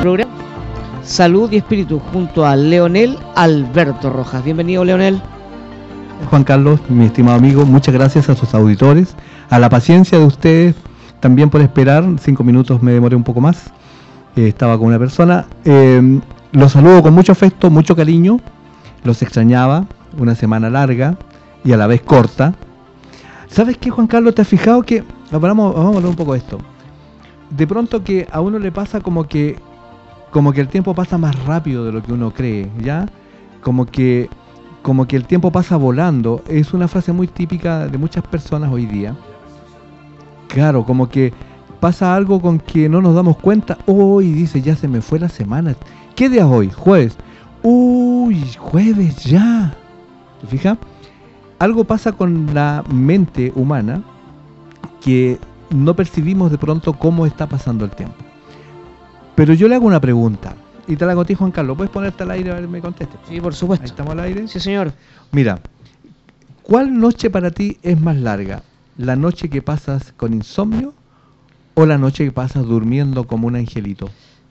programa Salud y Espíritu junto a Leonel Alberto Rojas. Bienvenido, Leonel. Juan Carlos, mi estimado amigo, muchas gracias a sus auditores, a la paciencia de ustedes también por esperar. 5 minutos me demoré un poco más, estaba con una persona. Los saludo con mucho afecto, mucho cariño, los extrañaba, una semana larga y a la vez corta. ¿Sabes qué, Juan Carlos? ¿Te has fijado que, vamos a hablar un poco de esto, de pronto que a uno le pasa como que el tiempo pasa más rápido de lo que uno cree, ¿ya? Como que el tiempo pasa volando, es una frase muy típica de muchas personas hoy día. Claro, como que pasa algo con que no nos damos cuenta. Hoy dice, ya se me fue la semana. ¿Qué día es hoy? Jueves. Uy, jueves ya. ¿Te fijas? Algo pasa con la mente humana que no percibimos de pronto cómo está pasando el tiempo. Pero yo le hago una pregunta, y te la hago a ti, Juan Carlos. ¿Puedes ponerte al aire a ver que me contestes? Sí, por supuesto. Ahí estamos al aire. Sí, señor. Mira, ¿cuál noche para ti es más larga? ¿La noche que pasas con insomnio o la noche que pasas durmiendo como un angelito?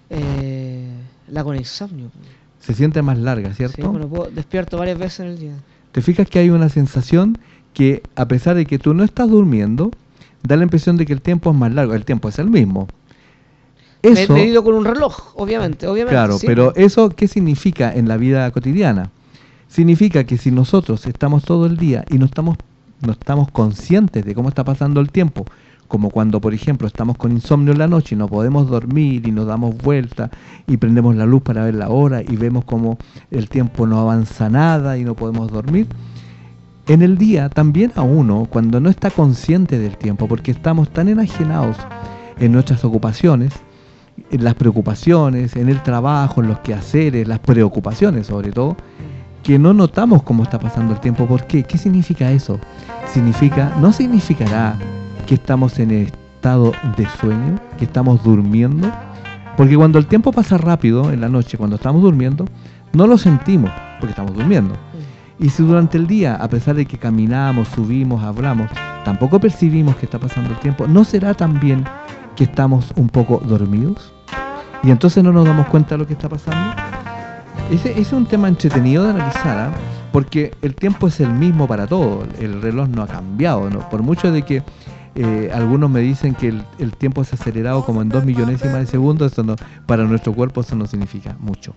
La con insomnio. Se siente más larga, ¿cierto? Sí, bueno, despierto varias veces en el día. ¿Te fijas que hay una sensación que, a pesar de que tú no estás durmiendo, da la impresión de que el tiempo es más largo? El tiempo es el mismo. Eso, medido con un reloj, obviamente. Claro, sí. Pero ¿eso qué significa en la vida cotidiana? Significa que si nosotros estamos todo el día y no estamos conscientes de cómo está pasando el tiempo, como cuando, por ejemplo, estamos con insomnio en la noche y no podemos dormir y nos damos vuelta y prendemos la luz para ver la hora y vemos como el tiempo no avanza nada y no podemos dormir. En el día también a uno, cuando no está consciente del tiempo, porque estamos tan enajenados en nuestras ocupaciones, en las preocupaciones, en el trabajo, en los quehaceres, las preocupaciones sobre todo, que no notamos cómo está pasando el tiempo. ¿Por qué? ¿Qué significa eso? No significará que estamos en estado de sueño, que estamos durmiendo, porque cuando el tiempo pasa rápido en la noche, cuando estamos durmiendo, no lo sentimos, porque estamos durmiendo. Y si durante el día, a pesar de que caminamos, subimos, hablamos, tampoco percibimos que está pasando el tiempo, ¿no será también que estamos un poco dormidos? Y entonces no nos damos cuenta de lo que está pasando. Ese es un tema entretenido de analizar, ¿eh? Porque el tiempo es el mismo para todos, el reloj no ha cambiado, ¿no? Por mucho de que algunos me dicen que el tiempo se ha acelerado como en 2 millonésimas de segundo, eso no, para nuestro cuerpo eso no significa mucho.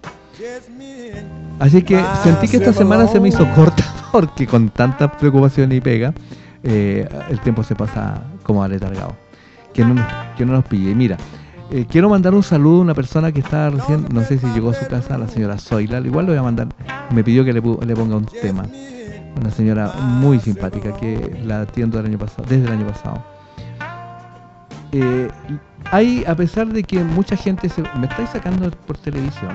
Así que sentí que esta semana se me hizo corta, porque con tantas preocupaciones y pega, el tiempo se pasa como aletargado. Que no nos pille. Mira, quiero mandar un saludo a una persona que está recién, no sé si llegó a su casa, la señora Zoila. Igual le voy a mandar, me pidió que le ponga un tema. Una señora muy simpática que la atiendo desde el año pasado. Hay, a pesar de que mucha gente ¿me estáis sacando por televisión?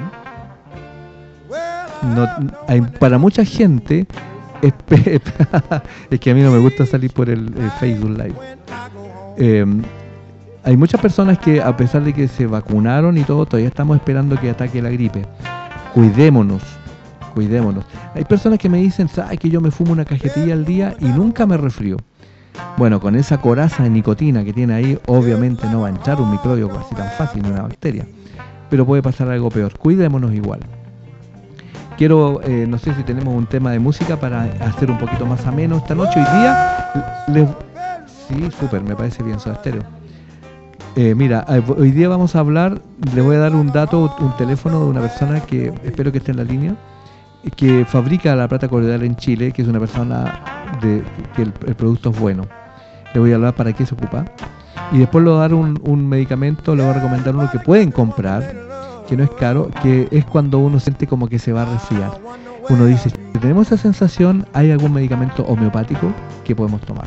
No, para mucha gente es que a mí no me gusta salir por el Facebook Live. Hay muchas personas que, a pesar de que se vacunaron y todo, todavía estamos esperando que ataque la gripe. Cuidémonos. Hay personas que me dicen, ¿sabes que yo me fumo una cajetilla al día y nunca me resfrío? Bueno, con esa coraza de nicotina que tiene ahí, obviamente no va a entrar un microbio así tan fácil, una bacteria. Pero puede pasar algo peor. Cuidémonos igual. Quiero, no sé si tenemos un tema de música para hacer un poquito más ameno esta noche. Hoy día, sí, súper, me parece bien, Soda Stereo. Mira, hoy día vamos a hablar, le voy a dar un dato, un teléfono de una persona que espero que esté en la línea, que fabrica la plata coloidal en Chile, que es una persona que el producto es bueno. Le voy a hablar para qué se ocupa. Y después le voy a dar un medicamento, le voy a recomendar uno que pueden comprar, que no es caro, que es cuando uno siente como que se va a resfriar. Uno dice, si tenemos esa sensación, ¿hay algún medicamento homeopático que podemos tomar?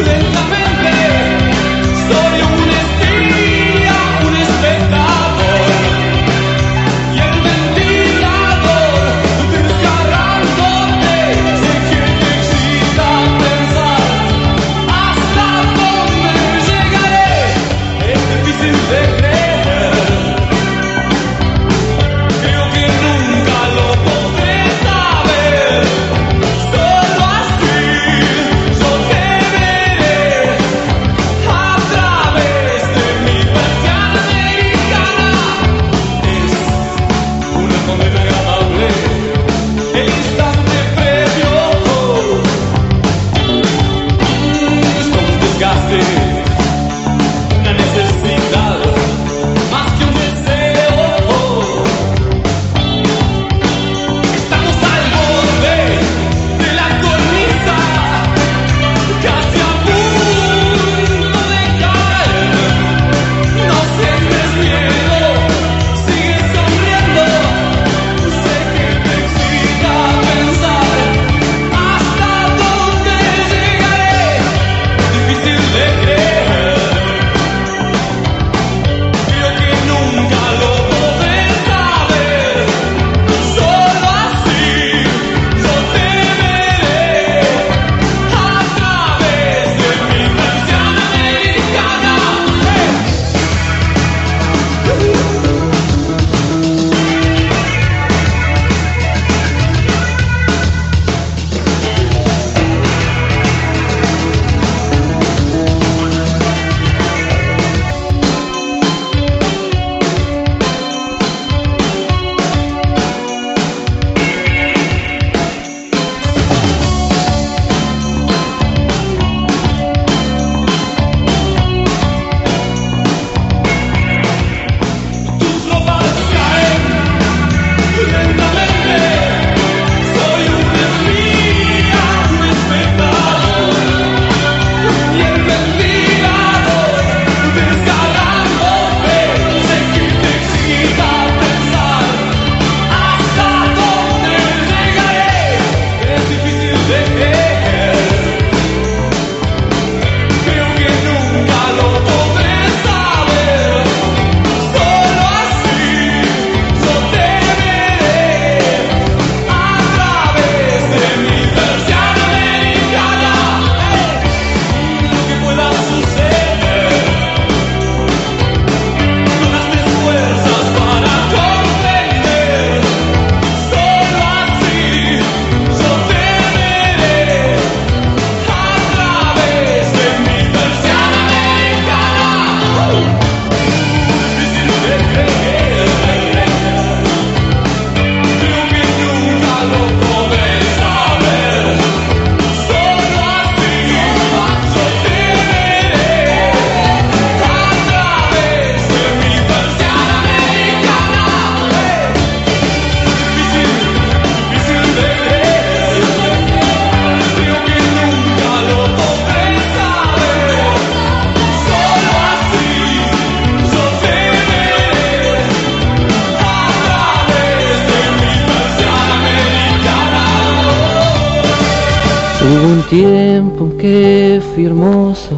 Hubo un tiempo en que fui hermoso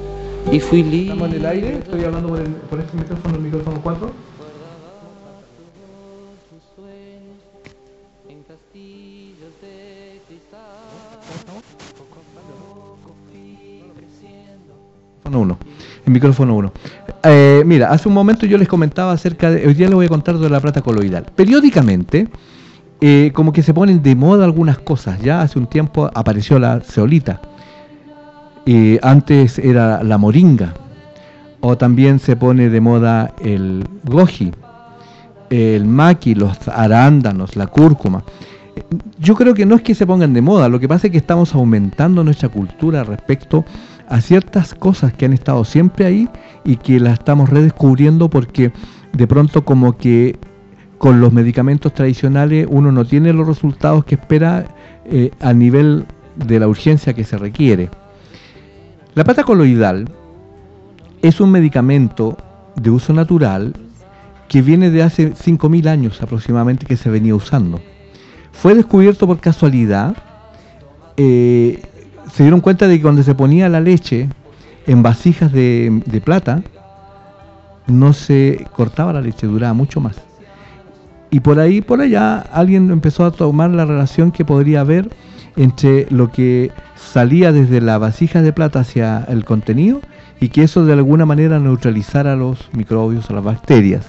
y fui libre. ¿Estamos en el aire? Estoy hablando por este micrófono, el micrófono 4. El micrófono 1. Mira, hace un momento yo les comentaba acerca de... Hoy día les voy a contar de la plata coloidal. Periódicamente, como que se ponen de moda algunas cosas. Ya hace un tiempo apareció la zeolita. Antes era la moringa. O también se pone de moda el goji, el maqui, los arándanos, la cúrcuma. Yo creo que no es que se pongan de moda, lo que pasa es que estamos aumentando nuestra cultura respecto a ciertas cosas que han estado siempre ahí y que las estamos redescubriendo porque de pronto como que con los medicamentos tradicionales uno no tiene los resultados que espera a nivel de la urgencia que se requiere. La plata coloidal es un medicamento de uso natural que viene de hace 5.000 años aproximadamente que se venía usando. Fue descubierto por casualidad, se dieron cuenta de que cuando se ponía la leche en vasijas de plata, no se cortaba la leche, duraba mucho más. Y por allá, alguien empezó a tomar la relación que podría haber entre lo que salía desde la vasija de plata hacia el contenido, y que eso de alguna manera neutralizara los microbios o las bacterias.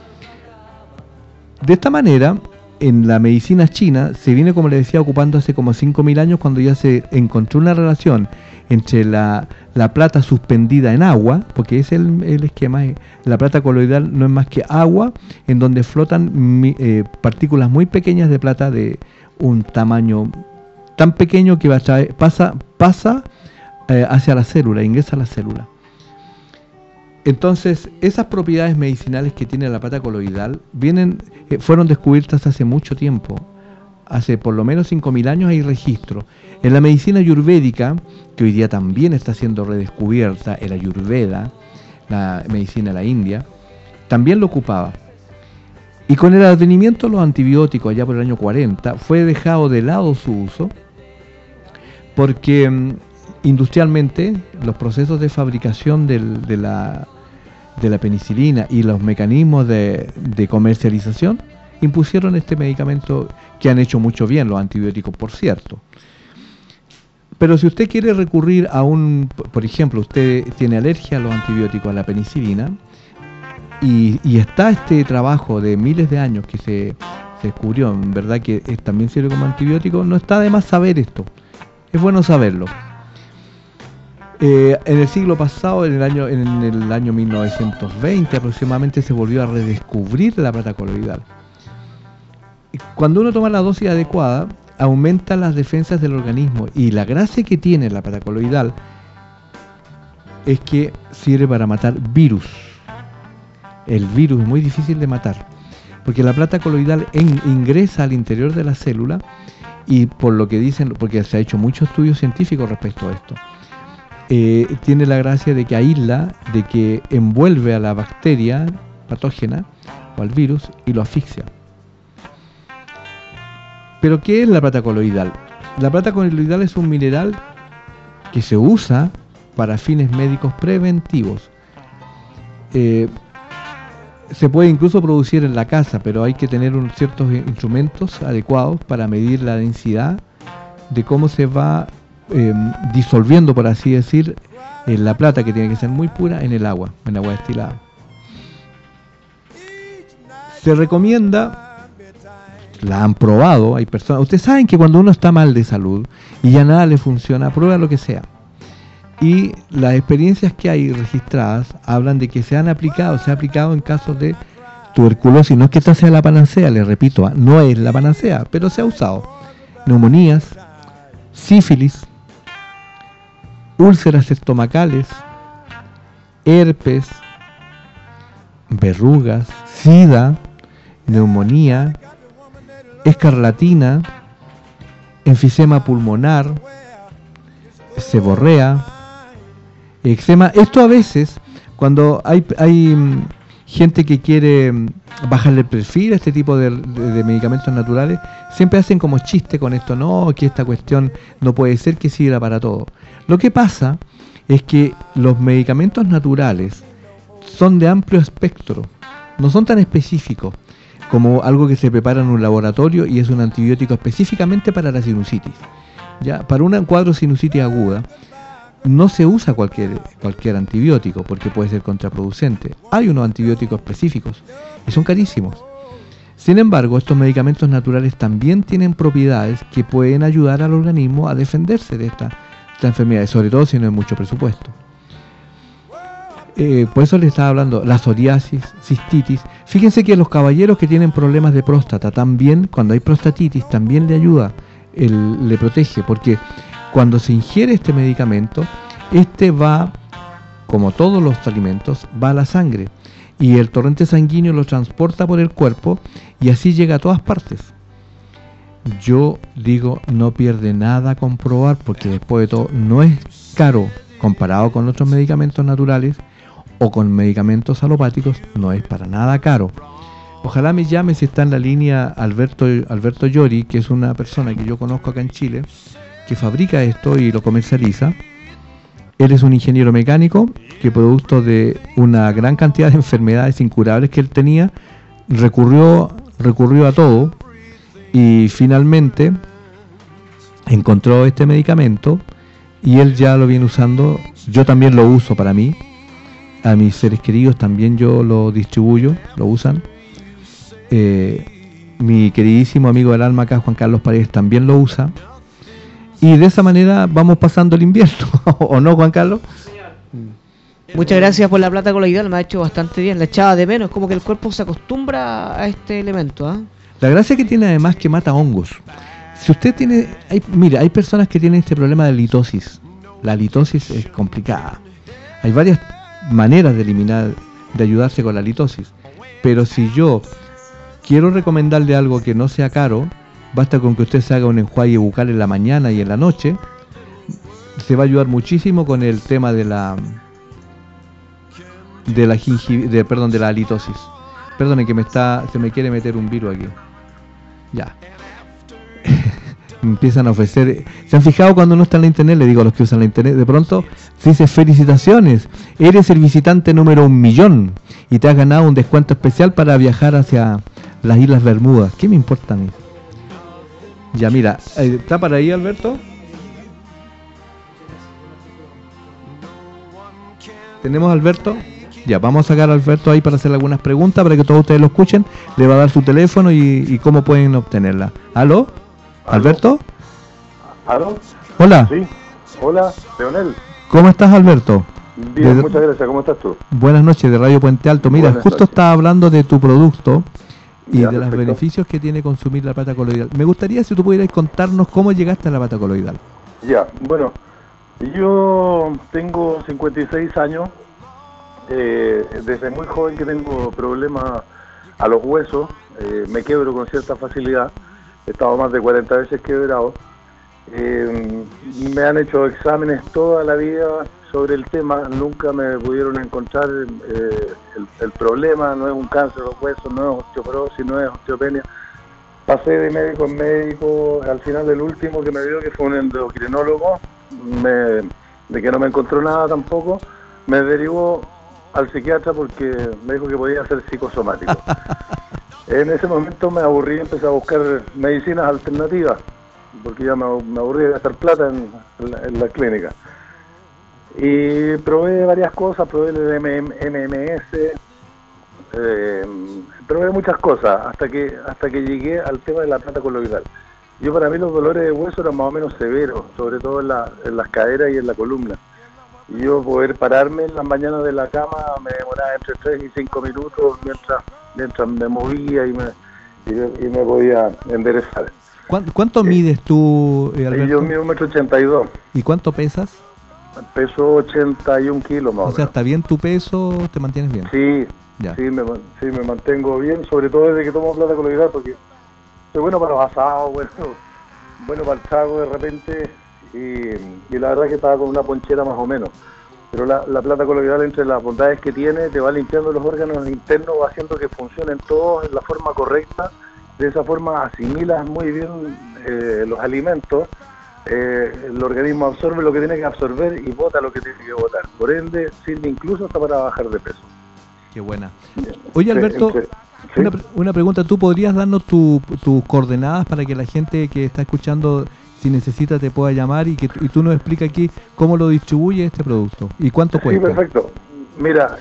De esta manera, en la medicina china se viene, como les decía, ocupando hace como 5.000 años, cuando ya se encontró una relación entre la plata suspendida en agua, porque es el esquema. La plata coloidal no es más que agua en donde flotan partículas muy pequeñas de plata de un tamaño tan pequeño que pasa hacia la célula, ingresa a la célula. Entonces, esas propiedades medicinales que tiene la plata coloidal fueron descubiertas hace mucho tiempo. Hace por lo menos 5.000 años hay registro. En la medicina ayurvédica, que hoy día también está siendo redescubierta, el ayurveda, la medicina de la India, también lo ocupaba. Y con el advenimiento de los antibióticos allá por el año 40, fue dejado de lado su uso, porque industrialmente los procesos de fabricación de la penicilina y los mecanismos de comercialización impusieron este medicamento, que han hecho mucho bien los antibióticos, por cierto. Pero si usted quiere recurrir a por ejemplo, usted tiene alergia a los antibióticos, a la penicilina, y está este trabajo de miles de años que se descubrió, en verdad, que también sirve como antibiótico, no está de más saber esto. Es bueno saberlo. En el siglo pasado, en el año 1920 aproximadamente, se volvió a redescubrir la plata coloidal. Cuando uno toma la dosis adecuada, aumenta las defensas del organismo, y la gracia que tiene la plata coloidal es que sirve para matar virus. El virus es muy difícil de matar, porque la plata coloidal ingresa al interior de la célula, y por lo que dicen, porque se ha hecho mucho estudio científico respecto a esto, tiene la gracia de que aísla, de que envuelve a la bacteria patógena o al virus y lo asfixia. ¿Pero qué es la plata coloidal? La plata coloidal es un mineral que se usa para fines médicos preventivos. Se puede incluso producir en la casa, pero hay que tener ciertos instrumentos adecuados para medir la densidad de cómo se va disolviendo, por así decir, la plata, que tiene que ser muy pura, en agua destilada. Se recomienda, la han probado, hay personas, ustedes saben que cuando uno está mal de salud y ya nada le funciona, prueba lo que sea. Y las experiencias que hay registradas hablan de que se ha aplicado en casos de tuberculosis. No es que esta sea la panacea, les repito, no es la panacea, pero se ha usado. Neumonías, sífilis, úlceras estomacales, herpes, verrugas, sida, neumonía, escarlatina, enfisema pulmonar, seborrea, eczema. Esto a veces, cuando hay gente que quiere bajarle el perfil a este tipo de medicamentos naturales, siempre hacen como chiste con esto, no, que esta cuestión no puede ser que sirva para todo. Lo que pasa es que los medicamentos naturales son de amplio espectro, no son tan específicos como algo que se prepara en un laboratorio y es un antibiótico específicamente para la sinusitis. Ya, para un cuadro de sinusitis aguda no se usa cualquier antibiótico, porque puede ser contraproducente. Hay unos antibióticos específicos y son carísimos. Sin embargo, estos medicamentos naturales también tienen propiedades que pueden ayudar al organismo a defenderse de esta enfermedad, sobre todo si no hay mucho presupuesto. Por eso les estaba hablando, la psoriasis, cistitis. Fíjense que los caballeros que tienen problemas de próstata, también cuando hay prostatitis, también le ayuda, le protege, porque cuando se ingiere este medicamento, este va, como todos los alimentos, va a la sangre, y el torrente sanguíneo lo transporta por el cuerpo y así llega a todas partes. Yo digo, no pierde nada comprobar, porque después de todo no es caro comparado con otros medicamentos naturales o con medicamentos alopáticos, no es para nada caro. Ojalá me llame, si está en la línea, Alberto Llori, que es una persona que yo conozco acá en Chile, que fabrica esto y lo comercializa. Él es un ingeniero mecánico que, producto de una gran cantidad de enfermedades incurables que él tenía, recurrió a todo y finalmente encontró este medicamento y él ya lo viene usando. Yo también lo uso para mí, a mis seres queridos también yo lo distribuyo, lo usan. Mi queridísimo amigo del alma acá, Juan Carlos Paredes, también lo usa. Y de esa manera vamos pasando el invierno, ¿o no, Juan Carlos? Muchas gracias por la plata coloidal, me ha hecho bastante bien, la echaba de menos, como que el cuerpo se acostumbra a este elemento, ¿eh? La gracia que tiene además que mata hongos. Si usted tiene, hay personas que tienen este problema de litosis. La litosis es complicada. Hay varias maneras de eliminar, de ayudarse con la litosis. Pero si yo quiero recomendarle algo que no sea caro, basta con que usted se haga un enjuague bucal en la mañana y en la noche. Se va a ayudar muchísimo con el tema de la litosis. Perdonen que se me quiere meter un virus aquí. Ya. Me empiezan a ofrecer. ¿Se han fijado cuando no está en la internet? Le digo a los que usan la internet, de pronto se dice: felicitaciones, eres el visitante número 1.000.000 y te has ganado un descuento especial para viajar hacia las Islas Bermudas. ¿Qué me importa a mí? Ya, mira, ¿está para ahí, Alberto? ¿Tenemos a Alberto? Ya, vamos a sacar a Alberto ahí para hacerle algunas preguntas para que todos ustedes lo escuchen. Le va a dar su teléfono y cómo pueden obtenerla. ¿Aló? ¿Alberto? ¿Aló? Hola. Sí. Hola, Leonel. ¿Cómo estás, Alberto? Bien, muchas gracias. ¿Cómo estás tú? Buenas noches, de Radio Puente Alto. Mira, Buenas justo noches. estaba hablando de tu producto y Ya, de los perfecto. beneficios que tiene consumir la plata coloidal. Me gustaría si tú pudieras contarnos cómo llegaste a la plata coloidal. Ya, bueno, yo tengo 56 años. Desde muy joven que tengo problemas a los huesos. Me quiebro con cierta facilidad. He estado más de 40 veces quebrado. Me han hecho exámenes toda la vida sobre el tema, nunca me pudieron encontrar el problema. No es un cáncer de los huesos, no es osteoporosis, no es osteopenia. Pasé de médico en médico, al final del último que me vio, que fue un endocrinólogo, de que no me encontró nada tampoco, me derivó al psiquiatra porque me dijo que podía ser psicosomático. En ese momento me aburrí y empecé a buscar medicinas alternativas, porque ya me aburrí de gastar plata en la clínica. Y probé varias cosas, probé el MMS, probé muchas cosas, hasta que llegué al tema de la plata coloidal. Yo, para mí, los dolores de hueso eran más o menos severos, sobre todo en las caderas y en la columna. Y yo poder pararme en las mañanas de la cama me demoraba entre 3 y 5 minutos mientras me movía y me podía enderezar. ¿Cuánto mides tú, Alberto? Yo mido 1,82 m. ¿Y cuánto pesas? Peso 81 kilos más o O sea, menos. ¿está bien tu peso? ¿Te mantienes bien? Sí, Ya. sí, me mantengo bien, sobre todo desde que tomo plata coloidal, porque soy bueno para los asados, bueno para el trago de repente, y la verdad que estaba con una ponchera más o menos. Pero la plata coloidal, entre las bondades que tiene, te va limpiando los órganos internos, va haciendo que funcionen todos en la forma correcta. De esa forma asimilas muy bien los alimentos, el organismo absorbe lo que tiene que absorber y bota lo que tiene que botar. Por ende, sirve incluso hasta para bajar de peso. Qué buena. Oye, Alberto, Sí. una pregunta. ¿Tú podrías darnos tus coordenadas para que la gente que está escuchando, si necesita, te pueda llamar y tú nos expliques aquí cómo lo distribuye este producto y cuánto cuesta? Sí, perfecto. Mira,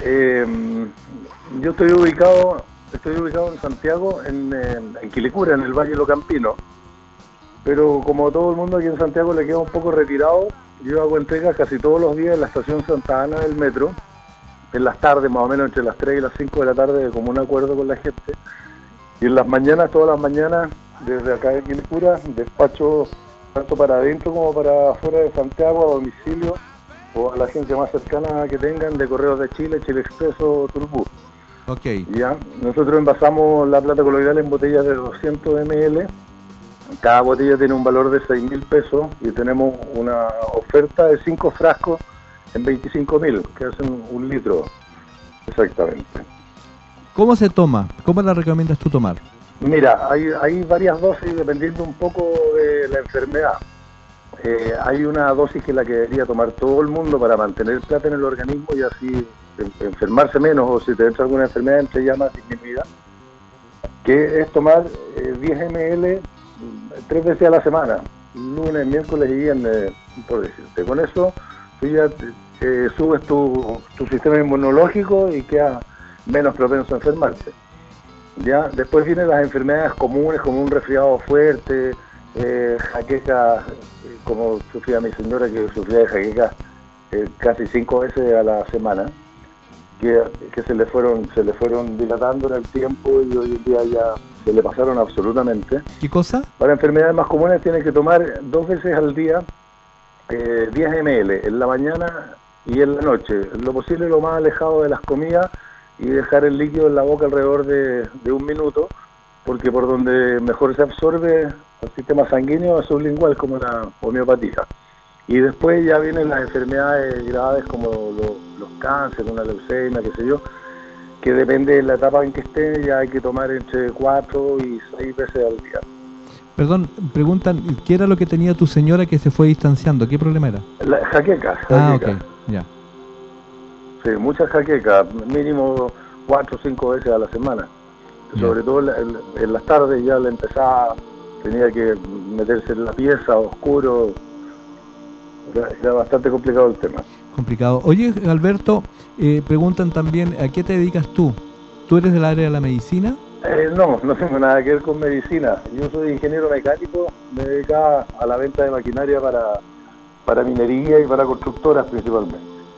yo estoy ubicado en Santiago, en Quilicura, en el Valle Locampino. Pero como todo el mundo aquí en Santiago le queda un poco retirado, yo hago entregas casi todos los días en la estación Santa Ana del metro, en las tardes, más o menos entre las 3 y las 5 de la tarde, de común acuerdo con la gente. Y en las mañanas, todas las mañanas, desde acá de Quilicura, despacho tanto para adentro como para afuera de Santiago, a domicilio, o a la agencia más cercana que tengan, de Correos de Chile, Chile Express o Turbus. Ok. Ya, nosotros envasamos la plata coloidal en botellas de 200 ml. Cada botella tiene un valor de 6.000 pesos y tenemos una oferta de 5 frascos en 25.000, que hacen 1 litro exactamente. ¿Cómo se toma? ¿Cómo la recomiendas tú tomar? Mira, hay varias dosis dependiendo un poco de la enfermedad. hay una dosis que es la que debería tomar todo el mundo para mantener plata en el organismo y así enfermarse menos, o si te entra alguna enfermedad entre ya más disminuida, que es tomar 10 ml 3 veces a la semana, lunes, miércoles y viernes, por decirte. Con eso tú ya subes tu sistema inmunológico y quedas menos propenso a enfermarse. Ya después vienen las enfermedades comunes como un resfriado fuerte, jaqueca, como sufría mi señora, que sufría de jaqueca casi 5 veces a la semana, que se le fueron dilatando en el tiempo y hoy en día ya se le pasaron absolutamente. ¿Qué cosa? Para enfermedades más comunes tienes que tomar 2 veces al día 10 ml, en la mañana y en la noche, lo posible lo más alejado de las comidas, y dejar el líquido en la boca alrededor de 1 minuto, porque por donde mejor se absorbe el sistema sanguíneo es sublingual, como la homeopatía. Y después ya vienen las enfermedades graves como los cánceres, una leucemia, qué sé yo, que depende de la etapa en que esté, ya hay que tomar entre 4 y 6 veces al día. Perdón, preguntan, ¿qué era lo que tenía tu señora que se fue distanciando? ¿Qué problema era? La jaqueca. Ah, ok, ya. Sí, muchas jaquecas, mínimo 4 o 5 veces a la semana. Ya. Sobre todo en las tardes ya le empezaba, tenía que meterse en la pieza, oscuro. Era bastante complicado el tema. Complicado. Oye, Alberto, preguntan también, ¿a qué te dedicas tú? ¿Tú eres del área de la medicina? No tengo nada que ver con medicina. Yo soy ingeniero mecánico, me dedicaba a la venta de maquinaria para minería y para constructoras principalmente.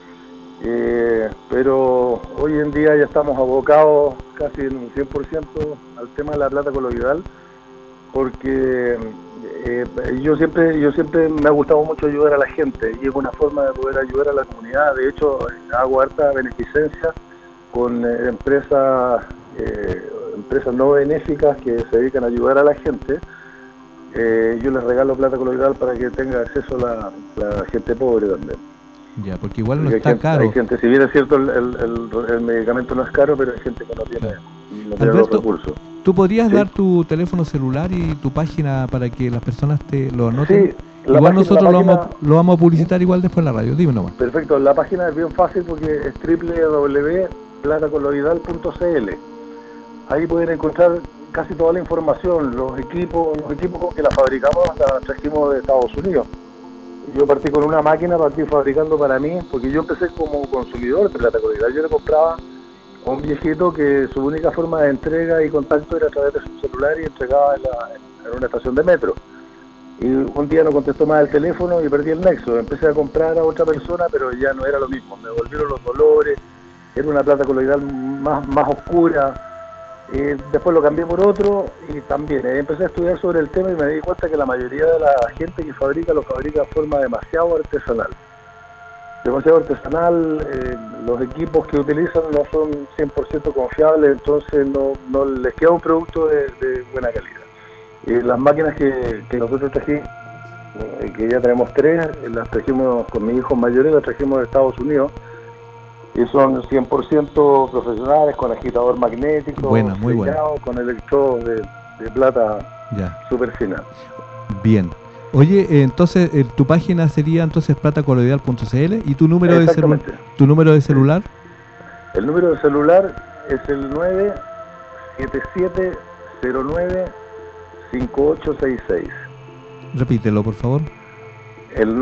Pero hoy en día ya estamos abocados casi en un 100% al tema de la plata coloidal, porque yo siempre me ha gustado mucho ayudar a la gente y es una forma de poder ayudar a la comunidad. De hecho, hago harta beneficencia con empresas no benéficas que se dedican a ayudar a la gente. Yo les regalo plata coloidal para que tenga acceso la gente pobre también. Ya, porque igual no Porque está caro. hay gente, si bien es cierto el medicamento no es caro, pero hay gente que no tiene los Alberto, recursos. ¿tú podrías ¿Sí? dar tu teléfono celular y tu página para que las personas te lo anoten? Sí, Igual nosotros lo vamos a publicitar igual después en la radio. Dime nomás. Perfecto, la página es bien fácil porque es www.platacoloidal.cl. Ahí pueden encontrar casi toda la información, los equipos con que la fabricamos, la trajimos de Estados Unidos. Yo partí con una máquina, partí fabricando para mí, porque yo empecé como consumidor de plata coloidal. Yo le compraba a un viejito que su única forma de entrega y contacto era a través de su celular y entregaba en una estación de metro. Y un día no contestó más el teléfono y perdí el nexo. Empecé a comprar a otra persona, pero ya no era lo mismo. Me volvieron los dolores, era una plata coloidal más oscura. Después lo cambié por otro y también empecé a estudiar sobre el tema y me di cuenta que la mayoría de la gente que fabrica lo fabrica de forma demasiado artesanal. Los equipos que utilizan no son 100% confiables, entonces no les queda un producto de buena calidad. Las máquinas que nosotros trajimos, que ya tenemos 3, las trajimos con mis hijos mayores, las trajimos de Estados Unidos. Y son 100% profesionales, con agitador magnético, Buena, muy buena. con electrodos de plata súper fina. Bien. Oye, entonces tu página sería entonces platacoloidal.cl y tu número de celular. El número de celular es el 977095866. Repítelo, por favor. El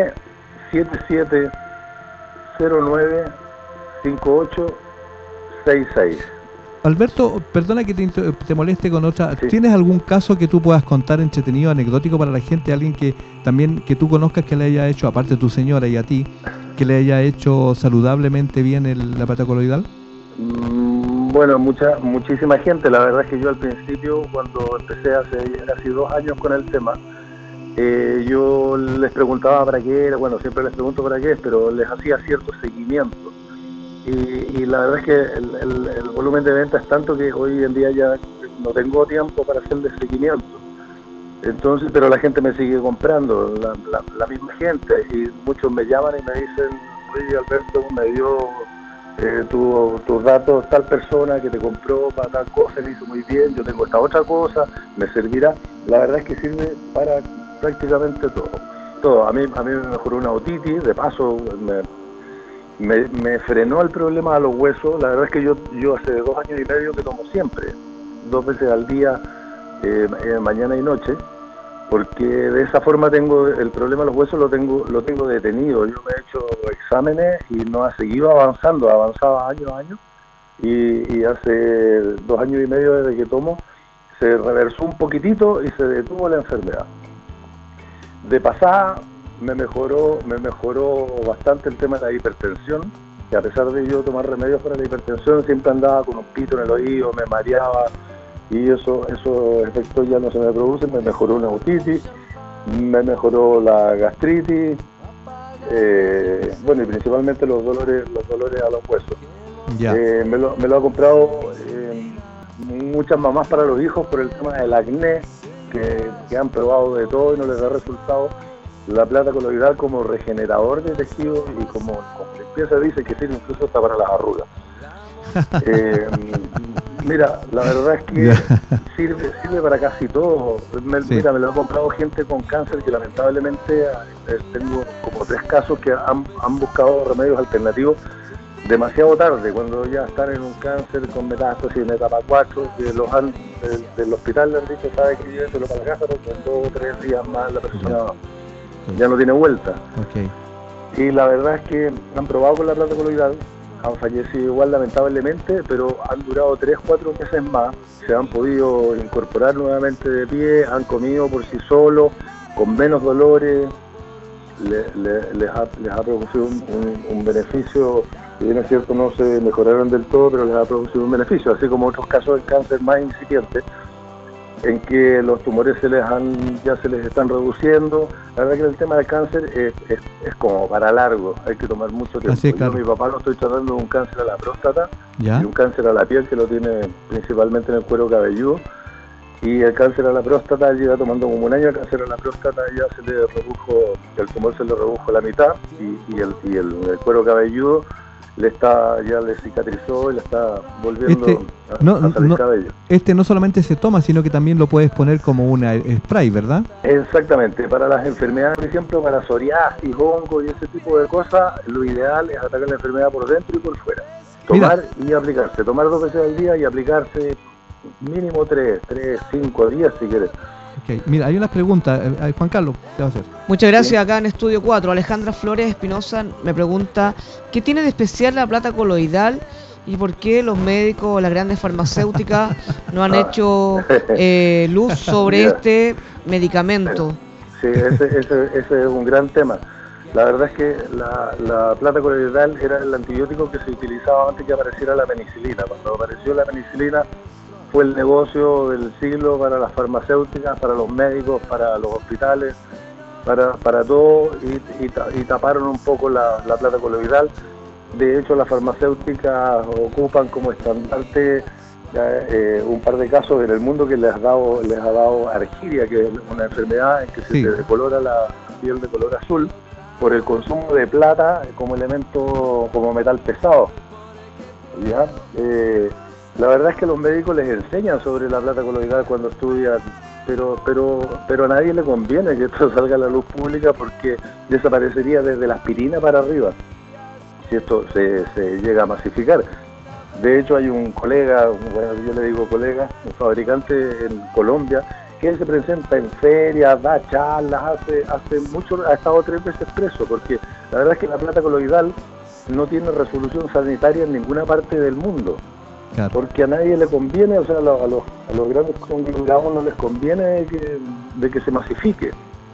977095866. Alberto, perdona que te moleste con otra. Sí. ¿Tienes algún caso que tú puedas contar entretenido, anecdótico para la gente? Alguien que tú conozcas que le haya hecho, aparte de tu señora y a ti, que le haya hecho saludablemente bien la plata coloidal? Bueno, muchísima gente. La verdad es que yo al principio, cuando empecé hace casi 2 años con el tema, yo les preguntaba para qué era. Bueno, siempre les pregunto para qué es, pero les hacía cierto seguimiento. Y la verdad es que el volumen de venta es tanto que hoy en día ya no tengo tiempo para hacerle seguimiento. Entonces, pero la gente me sigue comprando, la misma gente, y muchos me llaman y me dicen: oye, Alberto, me dio tus datos tal persona que te compró para tal cosa, le hizo muy bien, yo tengo esta otra cosa, me servirá. La verdad es que sirve para prácticamente todo. todo. A mí me mejoró una otitis, de paso me frenó el problema de los huesos. La verdad es que yo hace 2 años y medio que tomo siempre, 2 veces al día, mañana y noche, porque de esa forma tengo el problema de los huesos, lo tengo detenido. Yo me he hecho exámenes y no ha seguido avanzando, avanzaba año a año, y hace 2 años y medio desde que tomo se reversó un poquitito y se detuvo la enfermedad. De pasada me mejoró bastante el tema de la hipertensión, que a pesar de yo tomar remedios para la hipertensión, siempre andaba con un pito en el oído, me mareaba, y esos efectos ya no se me producen. Me mejoró una otitis, me mejoró la gastritis, bueno, y principalmente los dolores a los huesos. Ya. Me lo ha comprado muchas mamás para los hijos por el tema del acné, que han probado de todo y no les da resultado. La plata coloidal como regenerador de tejido y como limpieza, dice que sirve incluso hasta para las arrugas. Mira, la verdad es que sirve para casi todo. Mira, me lo ha comprado gente con cáncer que lamentablemente tengo como 3 casos que han buscado remedios alternativos demasiado tarde, cuando ya están en un cáncer con metástasis en etapa 4, que del hospital le han dicho, sabe que lléveselo para la casa porque en 2 o 3 días más la persona ya no tiene vuelta. Okay. Y la verdad es que han probado con la plata coloidal, han fallecido igual lamentablemente, pero han durado 3-4 meses más, se han podido incorporar nuevamente de pie, han comido por sí solos, con menos dolores, les ha producido un beneficio. Si bien es cierto, no se mejoraron del todo, pero les ha producido un beneficio, así como otros casos de cáncer más incipientes, en que los tumores ya se les están reduciendo. La verdad que el tema del cáncer es como para largo, hay que tomar mucho tiempo. Así es, claro. Yo a mi papá lo estoy tratando de un cáncer a la próstata, ¿Ya? Y un cáncer a la piel que lo tiene principalmente en el cuero cabelludo, y el cáncer a la próstata lleva tomando como 1 año. El cáncer a la próstata ya se le redujo, el tumor se le redujo la mitad, y el cuero cabelludo ya le cicatrizó y le está volviendo a salir cabello. No solamente se toma, sino que también lo puedes poner como una spray, ¿verdad? Exactamente, para las enfermedades, por ejemplo, para psoriasis, hongo y ese tipo de cosas, lo ideal es atacar la enfermedad por dentro y por fuera. Tomar y aplicarse, tomar 2 veces al día y aplicarse mínimo 3, 5 días si quieres. Okay. Mira, hay unas preguntas. Juan Carlos, ¿qué va a hacer? Muchas gracias. Acá en Estudio 4, Alejandra Flores Espinosa me pregunta, ¿qué tiene de especial la plata coloidal y por qué los médicos, las grandes farmacéuticas no han hecho luz sobre este medicamento? Sí, ese es un gran tema. La verdad es que la plata coloidal era el antibiótico que se utilizaba antes que apareciera la penicilina. Cuando apareció la penicilina fue el negocio del siglo para las farmacéuticas, para los médicos, para los hospitales, para todo, y taparon un poco la plata coloidal. De hecho, las farmacéuticas ocupan como estandarte un par de casos en el mundo que les ha dado argiria, que es una enfermedad en que se te decolora la piel de color azul por el consumo de plata como elemento, como metal pesado. ¿Ya? La verdad es que los médicos les enseñan sobre la plata coloidal cuando estudian, pero a nadie le conviene que esto salga a la luz pública, porque desaparecería desde la aspirina para arriba si esto se llega a masificar. De hecho, hay un colega, bueno, yo le digo colega, un fabricante en Colombia, que él se presenta en ferias, da charlas, hace mucho, ha estado 3 veces preso, porque la verdad es que la plata coloidal no tiene resolución sanitaria en ninguna parte del mundo. Claro. Porque a nadie le conviene, o sea, a los grandes conglomerados no les conviene de que se masifique.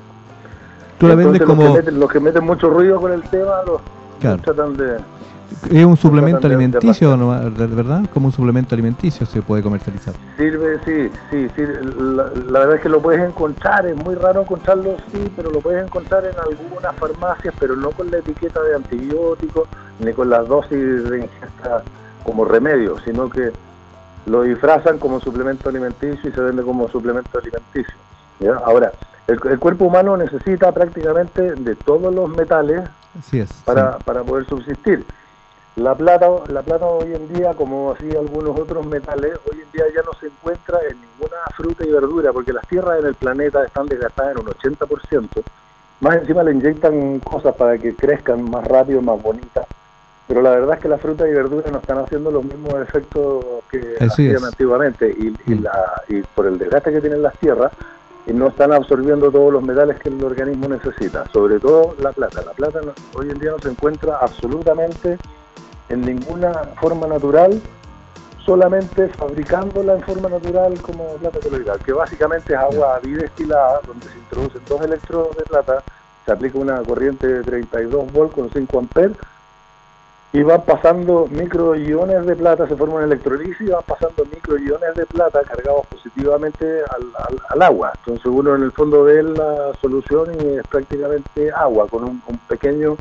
Tú la vendes como... Los que meten mucho ruido con el tema, los tratan de... ¿Es un suplemento alimenticio, ¿no? ¿Verdad? Como un suplemento alimenticio se puede comercializar. Sirve, sí. La verdad es que lo puedes encontrar, es muy raro encontrarlo, sí, pero lo puedes encontrar en algunas farmacias, pero no con la etiqueta de antibióticos, ni con las dosis de ingesta como remedio, sino que lo disfrazan como suplemento alimenticio y se vende como suplemento alimenticio. ¿Ya? Ahora, el cuerpo humano necesita prácticamente de todos los metales para poder subsistir. La plata hoy en día, como así algunos otros metales, hoy en día ya no se encuentra en ninguna fruta y verdura, porque las tierras en el planeta están desgastadas en un 80%, Más encima le inyectan cosas para que crezcan más rápido, más bonitas. Pero la verdad es que la fruta y verdura no están haciendo los mismos efectos que hacían antiguamente. Y por el desgaste que tienen las tierras, no están absorbiendo todos los metales que el organismo necesita. Sobre todo la plata. La plata hoy en día no se encuentra absolutamente en ninguna forma natural, solamente fabricándola en forma natural como plata coloidal, que básicamente es agua bidestilada, donde se introducen 2 electrodos de plata, se aplica una corriente de 32 volts con 5 amperes, y van pasando microiones de plata, se forma una electrolisis y van pasando microiones de plata cargados positivamente al agua. Entonces uno en el fondo ve la solución y es prácticamente agua, con un pequeño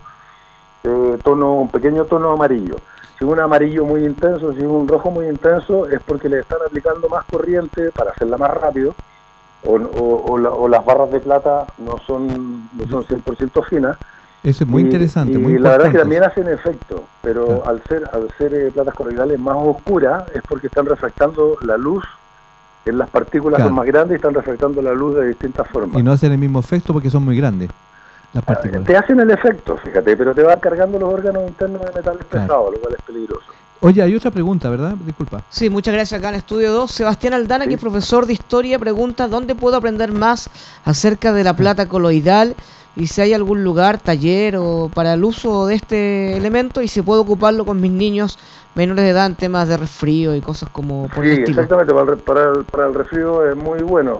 tono amarillo. Si es un amarillo muy intenso, si es un rojo muy intenso, es porque le están aplicando más corriente para hacerla más rápido, o las barras de plata no son 100% finas. Eso es muy interesante, muy y importante. La verdad es que también hacen efecto, pero al ser platas coloidales más oscuras es porque están refractando la luz en las partículas son más grandes y están refractando la luz de distintas formas. Y no hacen el mismo efecto porque son muy grandes las partículas. Te hacen el efecto, fíjate, pero te van cargando los órganos internos de metales pesados, lo cual es peligroso. Oye, hay otra pregunta, ¿verdad? Disculpa. Sí, muchas gracias. Acá en Estudio 2, Sebastián Aldana, que es profesor de Historia, pregunta ¿dónde puedo aprender más acerca de la plata coloidal? Y si hay algún lugar, taller o para el uso de este elemento y si puedo ocuparlo con mis niños menores de edad en temas de resfrío y cosas como por el estilo. Exactamente, para el resfrío es muy bueno.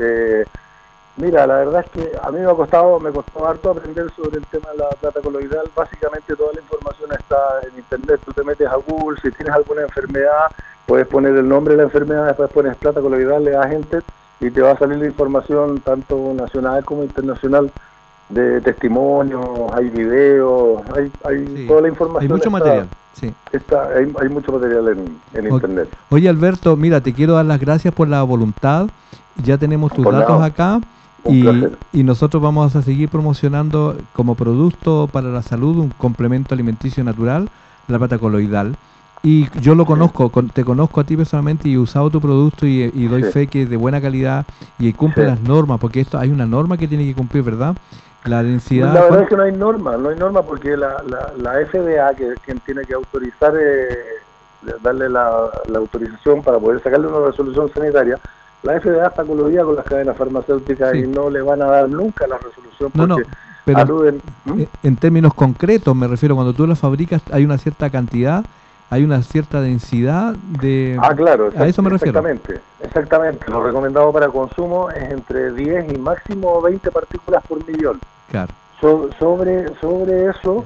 Mira, la verdad es que a mí me costó harto aprender sobre el tema de la plata coloidal. Básicamente toda la información está en internet. Tú te metes a Google, si tienes alguna enfermedad, puedes poner el nombre de la enfermedad, después pones plata coloidal, le das enter y te va a salir la información tanto nacional como internacional, de testimonios, hay videos, hay toda la información. Hay mucho material, sí. Hay mucho material en internet. Oye, Alberto, mira, te quiero dar las gracias por la voluntad. Ya tenemos tus datos acá y nosotros vamos a seguir promocionando como producto para la salud un complemento alimenticio natural, la plata coloidal. Y yo lo conozco, te conozco a ti personalmente y he usado tu producto y doy fe que es de buena calidad y cumple las normas, porque esto hay una norma que tiene que cumplir, ¿verdad? La densidad. La verdad es que no hay norma porque la FDA, que es quien tiene que autorizar, darle la autorización para poder sacarle una resolución sanitaria, la FDA está coludida con las cadenas farmacéuticas y no le van a dar nunca la resolución porque pero aluden. En términos concretos me refiero, cuando tú la fabricas hay una cierta cantidad, hay una cierta densidad de... claro, a eso me refiero. Exactamente. Lo recomendado para consumo es entre 10 y máximo 20 partículas por millón. Claro. Sobre eso,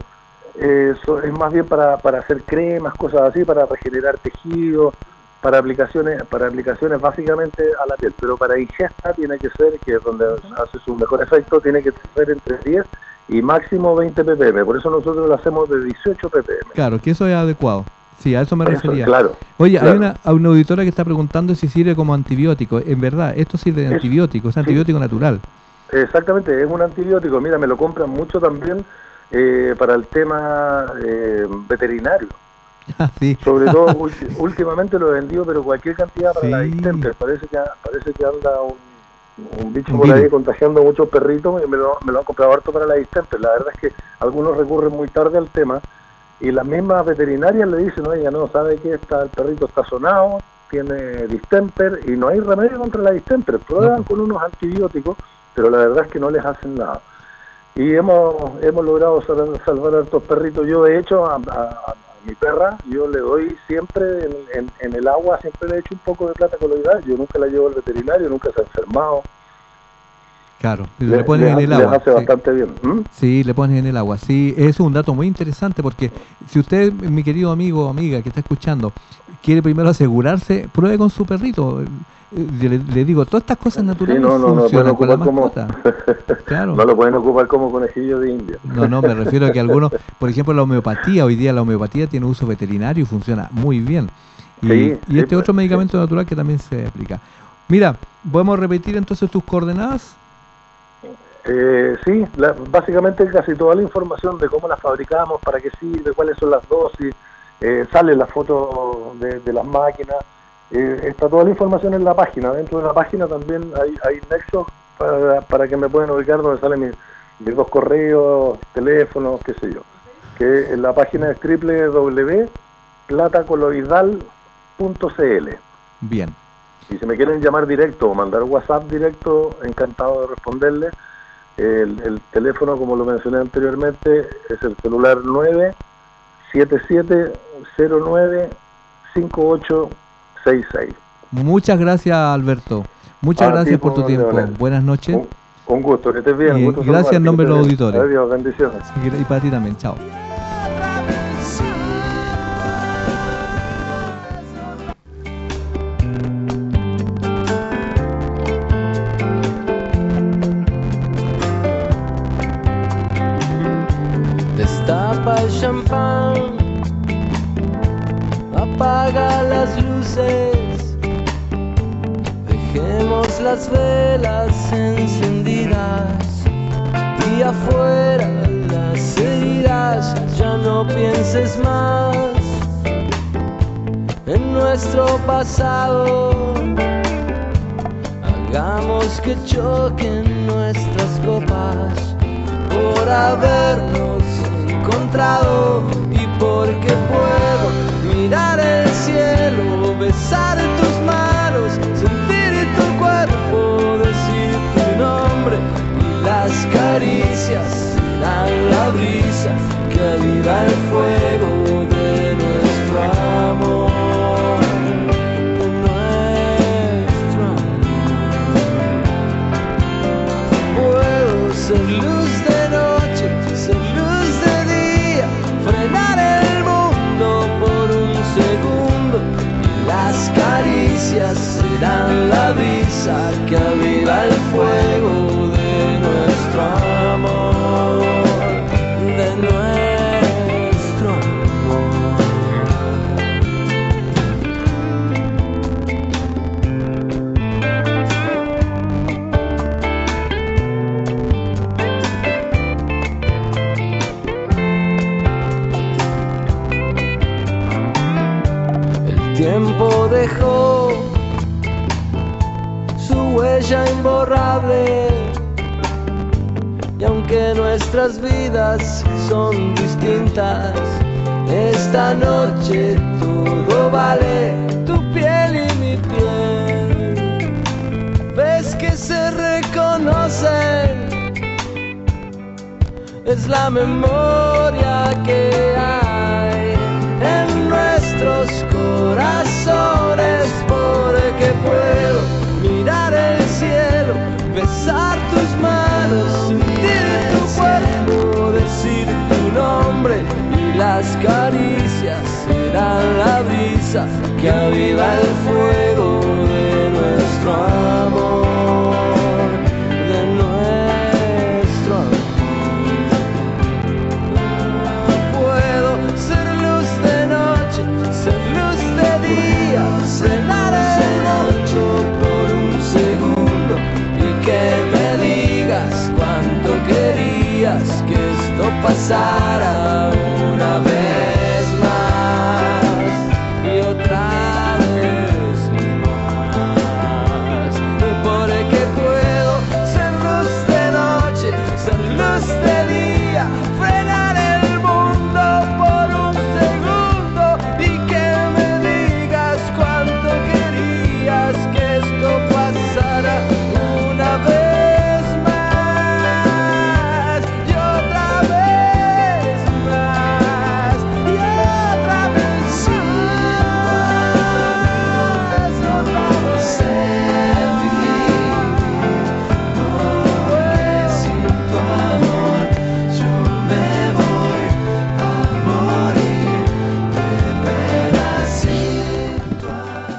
es más bien para hacer cremas, cosas así, para regenerar tejidos, para aplicaciones básicamente a la piel. Pero para ingesta tiene que ser, que es donde hace su mejor efecto, tiene que ser entre 10 y máximo 20 ppm. Por eso nosotros lo hacemos de 18 ppm. Claro, que eso es adecuado. Sí, a eso me refería. Claro. Oye, hay una auditora que está preguntando si sirve como antibiótico. En verdad, esto sirve de antibiótico, es antibiótico natural. Exactamente, es un antibiótico. Mira, me lo compran mucho también para el tema veterinario. Sí. Sobre todo, últimamente lo he vendido, pero cualquier cantidad para la distemper. Parece que anda un bicho por ahí contagiando a muchos perritos y me lo han comprado harto para la distemper. La verdad es que algunos recurren muy tarde al tema. Y las mismas veterinarias le dicen, oiga, no, sabe que el perrito está sonado, tiene distemper y no hay remedio contra la distemper. Prueban con unos antibióticos, pero la verdad es que no les hacen nada. Y hemos logrado salvar a estos perritos. Yo, de hecho, a mi perra, yo le doy siempre en el agua, siempre le echo un poco de plata coloidal. Yo nunca la llevo al veterinario, nunca se ha enfermado. Claro, le pones en el agua. Le hace bastante bien. Sí, le pones en el agua. Sí, es un dato muy interesante porque si usted, mi querido amigo o amiga que está escuchando, quiere primero asegurarse, pruebe con su perrito. Le digo, todas estas cosas naturales funcionan con la mascota. Claro. No lo pueden ocupar como conejillo de India. No, me refiero a que algunos, por ejemplo, la homeopatía, hoy día la homeopatía tiene uso veterinario y funciona muy bien. Y este otro medicamento natural que también se aplica. Mira, ¿podemos repetir entonces tus coordenadas? Sí, básicamente casi toda la información de cómo las fabricamos, para qué sirve, cuáles son las dosis, sale la foto de las máquinas, está toda la información en la página. Dentro de la página también hay nexos para que me puedan ubicar donde sale mis 2 correos, teléfonos, qué sé yo. Que en la página es www.platacoloidal.cl. Bien. Y si me quieren llamar directo o mandar WhatsApp directo, encantado de responderles. El teléfono, como lo mencioné anteriormente, es el celular 977095866. Muchas gracias, Alberto. Muchas gracias por tu tiempo. Buenas noches. Un gusto, que estés bien. Y gracias en nombre de los auditores. Adiós, bendiciones. Y para ti también, chao. Destapa el champán, apaga las luces, dejemos las velas encendidas y afuera las heridas. Ya no pienses más en nuestro pasado, hagamos que choquen nuestras copas por habernos encontrado y porque puedo mirar el cielo, besar tus manos, sentir tu cuerpo, decir tu nombre, y las caricias serán la brisa que aviva el fuego de nuestro amor, de nuestro amor. Puedo ser luz de noche, ser luz de día, frenar el mundo por un segundo, y las caricias serán la brisa que aviva el fuego de nuestro amor, de nuestro El tiempo dejó su huella imborrable, y aunque nuestras vidas son distintas, esta noche todo vale, tu piel y mi piel. Ves que se reconocen, es la memoria que hay en nuestros corazones, porque puedo mirar el cielo, besar tus manos, sentir tu cuerpo, decir tu nombre, y las caricias serán la brisa que aviva el fuego de nuestro amor, de nuestro amor. Puedo ser luz de noche, ser luz de día, cenar el noche por un segundo, y que me digas cuánto querías que esto pasara una vez más y otra vez más, porque puedo ser luz de noche, ser luz de día, frenar el mundo por un segundo, y que me digas cuánto querías que esto pasara una vez más y otra vez más y otra vez más, otra vez. Sin tu amor yo me voy a morir de pena. Sin tu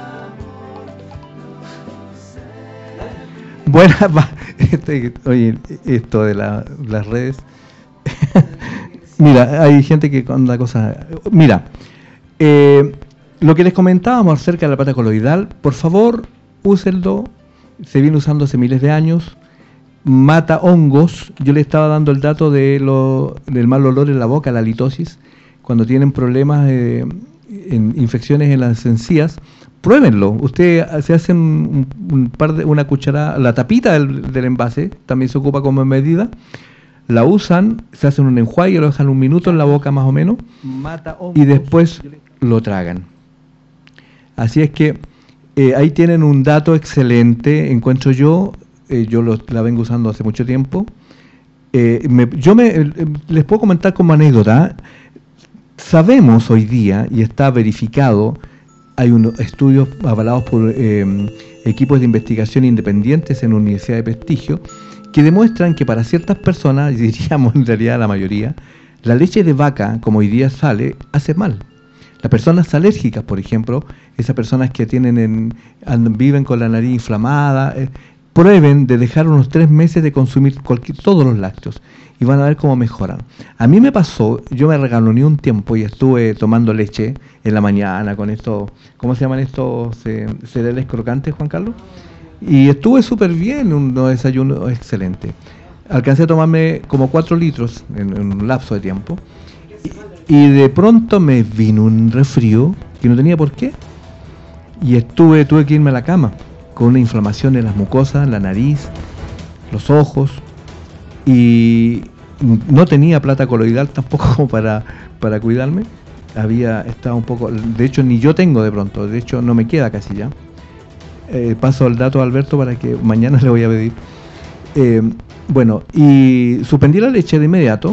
Buena, oye, esto de las redes. Mira, hay gente que con la cosa. Mira, lo que les comentábamos acerca de la plata coloidal, por favor, úsenlo. Se viene usando hace miles de años. Mata hongos. Yo le estaba dando el dato del mal olor en la boca, la halitosis. Cuando tienen problemas en infecciones en las encías, pruébenlo. Usted se hace una cucharada, la tapita del envase, también se ocupa como medida. la usan, se hacen un enjuague, lo dejan un minuto en la boca más o menos, y después lo tragan. Así es que ahí tienen un dato excelente, encuentro yo la vengo usando hace mucho tiempo. Les puedo comentar como anécdota, sabemos hoy día, y está verificado, hay unos estudios avalados por equipos de investigación independientes en universidades de prestigio, que demuestran que para ciertas personas, diríamos en realidad la mayoría, la leche de vaca, como hoy día sale, hace mal. Las personas alérgicas, por ejemplo, esas personas que viven con la nariz inflamada, prueben de dejar unos 3 meses de consumir todos los lácteos y van a ver cómo mejoran. A mí me pasó, yo me regaloneé un tiempo y estuve tomando leche en la mañana con estos, ¿cómo se llaman estos cereales crocantes, Juan Carlos? Y estuve súper bien, un desayuno excelente. Alcancé a tomarme como 4 litros en un lapso de tiempo y de pronto me vino un resfrío que no tenía por qué y tuve que irme a la cama con una inflamación en las mucosas, la nariz, los ojos, y no tenía plata coloidal tampoco como para cuidarme. Había estado un poco, de hecho ni yo tengo de pronto, de hecho no me queda casi ya. Paso el dato a Alberto para que mañana le voy a pedir. Bueno, y suspendí la leche de inmediato,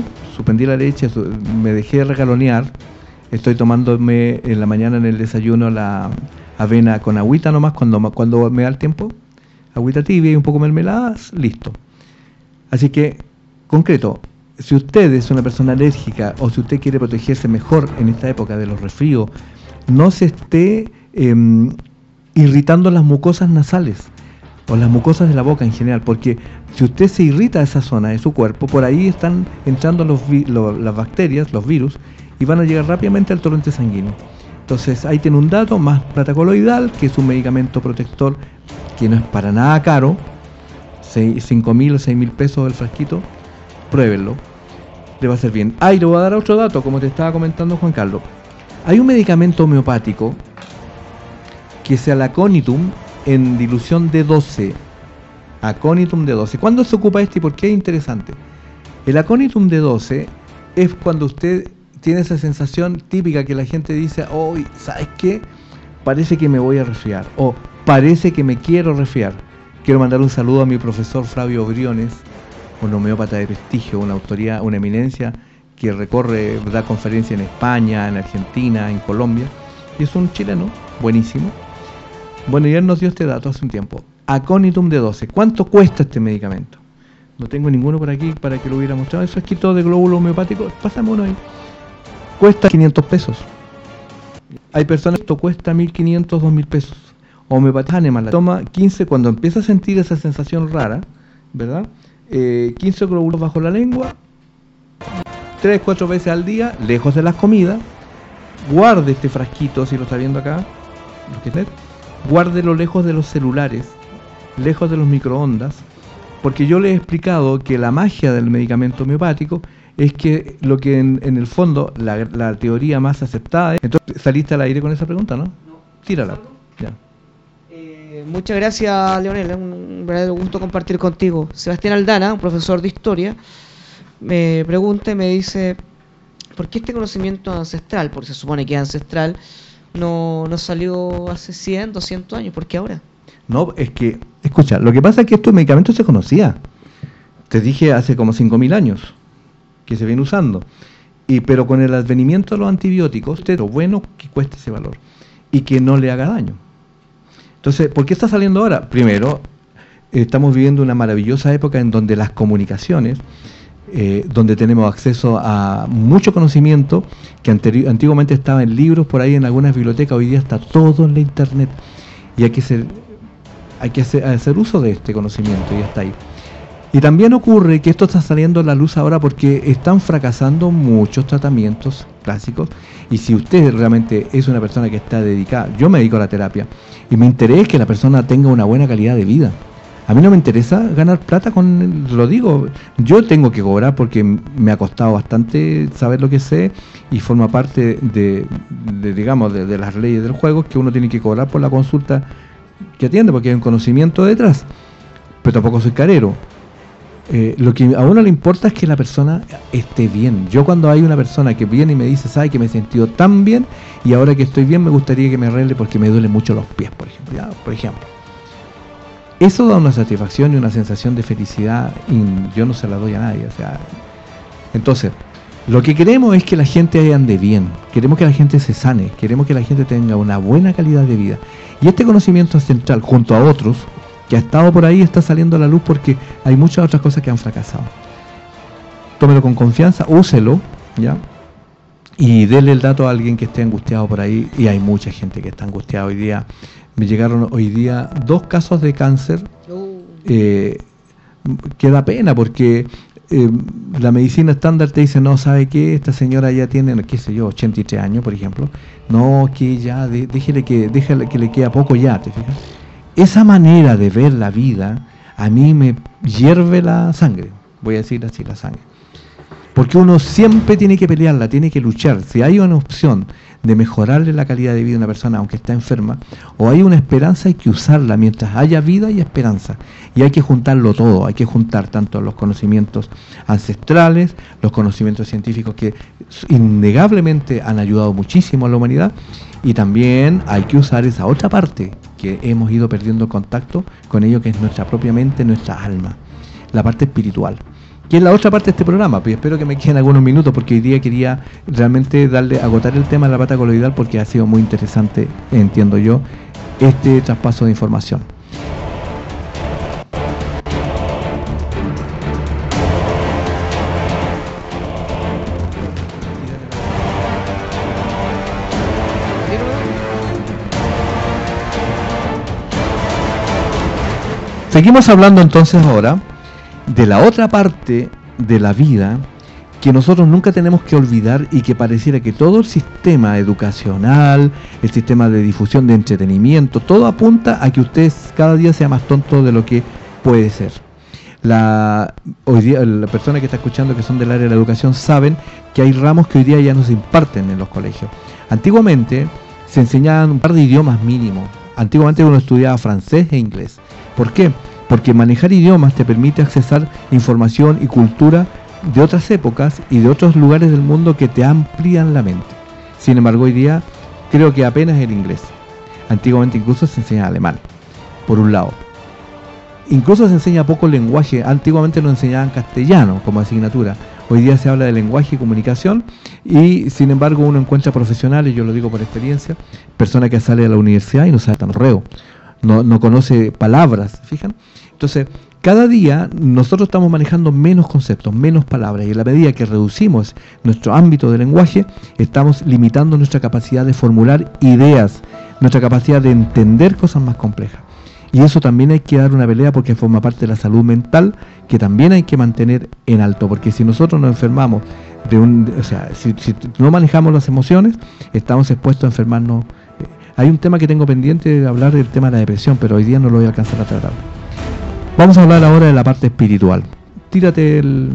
me dejé regalonear, estoy tomándome en la mañana en el desayuno la avena con agüita nomás cuando me da el tiempo, agüita tibia y un poco mermelada, listo. Así que, concreto, si usted es una persona alérgica o si usted quiere protegerse mejor en esta época de los resfríos, no se esté irritando las mucosas nasales o las mucosas de la boca en general, porque si usted se irrita esa zona de su cuerpo, por ahí están entrando las bacterias, los virus, y van a llegar rápidamente al torrente sanguíneo. Entonces ahí tiene un dato, más plata coloidal, que es un medicamento protector que no es para nada caro, 5.000 o 6.000 pesos el frasquito, pruébenlo, le va a hacer bien. Y le voy a dar otro dato, como te estaba comentando Juan Carlos. Hay un medicamento homeopático que es el Aconitum en dilución de 12. Aconitum de 12. ¿Cuándo se ocupa este y por qué es interesante? El Aconitum de 12 es cuando usted tiene esa sensación típica que la gente dice, hoy, ¿sabes qué? Parece que me voy a resfriar, o parece que me quiero resfriar. Quiero mandar un saludo a mi profesor Flavio Briones, un homeópata de prestigio, una autoridad, una eminencia que da conferencia en España, en Argentina, en Colombia, y es un chileno, buenísimo. Bueno, y él nos dio este dato hace un tiempo. Aconitum de 12. ¿Cuánto cuesta este medicamento? No tengo ninguno por aquí para que lo hubiera mostrado. Eso es quito de glóbulo homeopático. Pásame uno ahí. Cuesta 500 pesos. Hay personas que esto cuesta 1.500, 2.000 pesos. Homeopatía Hahnemann, la toma 15 cuando empieza a sentir esa sensación rara, ¿verdad? 15 glóbulos bajo la lengua, 3-4 veces al día, lejos de las comidas. Guarde este frasquito, si lo está viendo acá, guárdelo lejos de los celulares, lejos de los microondas, porque yo le he explicado que la magia del medicamento homeopático es que lo que en el fondo, la teoría más aceptada es... Entonces, ¿saliste al aire con esa pregunta, no? Tírala, ya. Muchas gracias, Leonel, es un verdadero gusto compartir contigo. Sebastián Aldana, un profesor de historia, me pregunta y me dice, ¿por qué este conocimiento ancestral, porque se supone que es ancestral, no salió hace 100, 200 años? ¿Por qué ahora? No, es que, escucha, lo que pasa es que estos medicamentos se conocía. Te dije hace como 5.000 años que se viene usando. Pero con el advenimiento de los antibióticos, lo bueno que cueste ese valor y que no le haga daño. Entonces, ¿por qué está saliendo ahora? Primero, estamos viviendo una maravillosa época en donde las comunicaciones, donde tenemos acceso a mucho conocimiento que antiguamente estaba en libros por ahí en algunas bibliotecas, hoy día está todo en la internet y hay que hacer uso de este conocimiento y está ahí. Y también ocurre que esto está saliendo a la luz ahora porque están fracasando muchos tratamientos clásicos, y si usted realmente es una persona que está dedicada, yo me dedico a la terapia y mi interés es que la persona tenga una buena calidad de vida. A mí no me interesa ganar plata lo digo, yo tengo que cobrar porque me ha costado bastante saber lo que sé y forma parte de las leyes del juego, que uno tiene que cobrar por la consulta que atiende porque hay un conocimiento detrás, pero tampoco soy carero. lo que a uno le importa es que la persona esté bien. Yo cuando hay una persona que viene y me dice, sabe que me he sentido tan bien y ahora que estoy bien me gustaría que me arregle porque me duelen mucho los pies, por ejemplo, ¿ya? Por ejemplo. Eso da una satisfacción y una sensación de felicidad y yo no se la doy a nadie. O sea, entonces, lo que queremos es que la gente ande bien, queremos que la gente se sane, queremos que la gente tenga una buena calidad de vida. Y este conocimiento central, junto a otros, que ha estado por ahí, está saliendo a la luz porque hay muchas otras cosas que han fracasado. Tómelo con confianza, úselo, ¿ya? Y dele el dato a alguien que esté angustiado por ahí, y hay mucha gente que está angustiada hoy día. Me llegaron hoy día 2 casos de cáncer, que da pena porque la medicina estándar te dice, no, ¿sabe qué? Esta señora ya tiene, qué sé yo, 83 años, por ejemplo. No, que ya, déjele que le queda poco ya, ¿te fijas? Esa manera de ver la vida, a mí me hierve la sangre, voy a decir así, la sangre. Porque uno siempre tiene que pelearla, tiene que luchar. Si hay una opción de mejorarle la calidad de vida a una persona aunque está enferma, o hay una esperanza, hay que usarla mientras haya vida y esperanza. Y hay que juntarlo todo, hay que juntar tanto los conocimientos ancestrales, los conocimientos científicos que innegablemente han ayudado muchísimo a la humanidad, y también hay que usar esa otra parte que hemos ido perdiendo contacto con ello, que es nuestra propia mente, nuestra alma, la parte espiritual, que es la otra parte de este programa. Pues espero que me queden algunos minutos porque hoy día quería realmente agotar el tema de la plata coloidal porque ha sido muy interesante, entiendo yo, este traspaso de información. Seguimos hablando entonces ahora de la otra parte de la vida que nosotros nunca tenemos que olvidar, y que pareciera que todo el sistema educacional, el sistema de difusión de entretenimiento, todo apunta a que usted cada día sea más tonto de lo que puede ser. Hoy día, la persona que está escuchando que son del área de la educación saben que hay ramos que hoy día ya no se imparten en los colegios. Antiguamente se enseñaban un par de idiomas mínimos. Antiguamente uno estudiaba francés e inglés. ¿Por qué? Porque manejar idiomas te permite accesar información y cultura de otras épocas y de otros lugares del mundo que te amplían la mente. Sin embargo, hoy día creo que apenas el inglés. Antiguamente incluso se enseñaba alemán, por un lado. Incluso se enseña poco lenguaje. Antiguamente nos enseñaban castellano como asignatura. Hoy día se habla de lenguaje y comunicación, y sin embargo uno encuentra profesionales, yo lo digo por experiencia, personas que salen a la universidad y no saben tan correo. No conoce palabras, ¿fijan? Entonces, cada día nosotros estamos manejando menos conceptos, menos palabras, y en la medida que reducimos nuestro ámbito de lenguaje, estamos limitando nuestra capacidad de formular ideas, nuestra capacidad de entender cosas más complejas. Y eso también hay que dar una pelea porque forma parte de la salud mental, que también hay que mantener en alto, porque si nosotros nos enfermamos si no manejamos las emociones, estamos expuestos a enfermarnos. Hay un tema que tengo pendiente de hablar, del tema de la depresión, pero hoy día no lo voy a alcanzar a tratar. Vamos a hablar ahora de la parte espiritual. Tírate el...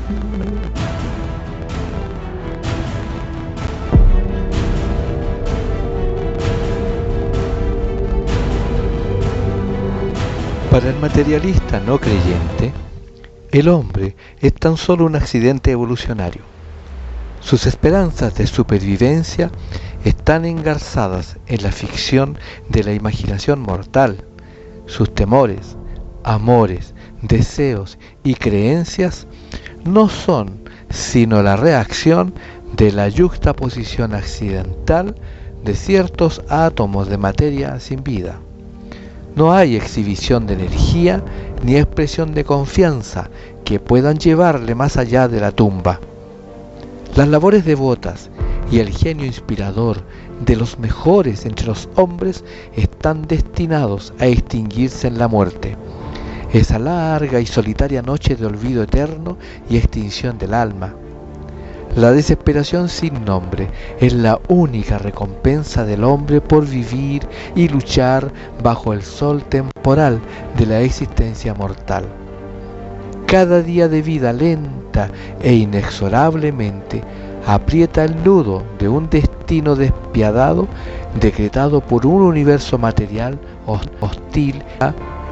Para el materialista no creyente, el hombre es tan solo un accidente evolucionario. Sus esperanzas de supervivencia están engarzadas en la ficción de la imaginación mortal. Sus temores, amores, deseos y creencias no son sino la reacción de la yuxtaposición accidental de ciertos átomos de materia sin vida. No hay exhibición de energía ni expresión de confianza que puedan llevarle más allá de la tumba. Las labores devotas y el genio inspirador de los mejores entre los hombres están destinados a extinguirse en la muerte, esa larga y solitaria noche de olvido eterno y extinción del alma. La desesperación sin nombre es la única recompensa del hombre por vivir y luchar bajo el sol temporal de la existencia mortal. Cada día de vida lenta e inexorablemente aprieta el nudo de un destino despiadado decretado por un universo material hostil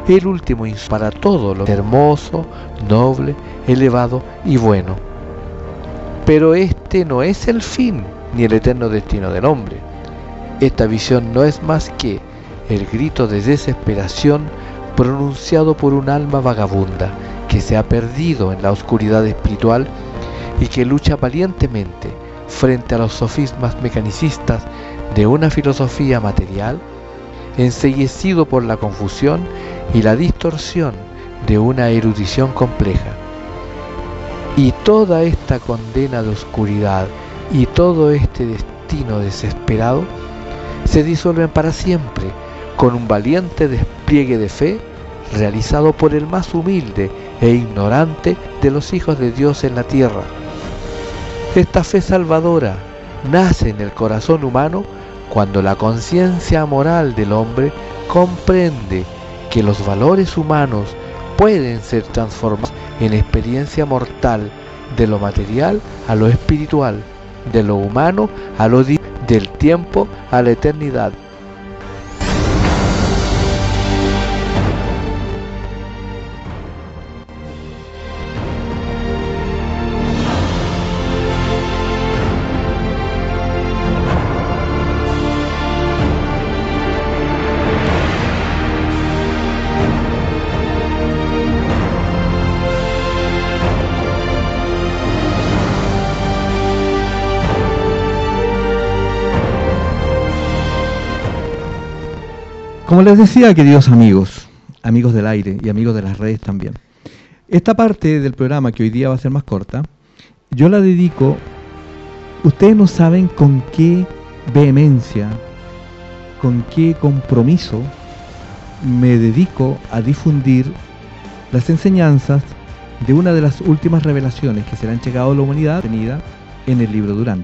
el último para todo lo hermoso, noble, elevado y bueno. Pero este no es el fin ni el eterno destino del hombre. Esta visión no es más que el grito de desesperación pronunciado por un alma vagabunda que se ha perdido en la oscuridad espiritual y que lucha valientemente frente a los sofismas mecanicistas de una filosofía material, enceguecido por la confusión y la distorsión de una erudición compleja. Y toda esta condena de oscuridad y todo este destino desesperado se disuelven para siempre con un valiente despliegue de fe realizado por el más humilde e ignorante de los hijos de Dios en la tierra. Esta fe salvadora nace en el corazón humano cuando la conciencia moral del hombre comprende que los valores humanos pueden ser transformados en experiencia mortal de lo material a lo espiritual, de lo humano a lo divino, del tiempo a la eternidad. Como les decía, queridos amigos, amigos del aire y amigos de las redes también, esta parte del programa, que hoy día va a ser más corta, yo la dedico, ustedes no saben con qué vehemencia, con qué compromiso me dedico a difundir las enseñanzas de una de las últimas revelaciones que se le han llegado a la humanidad tenida en el libro Durante.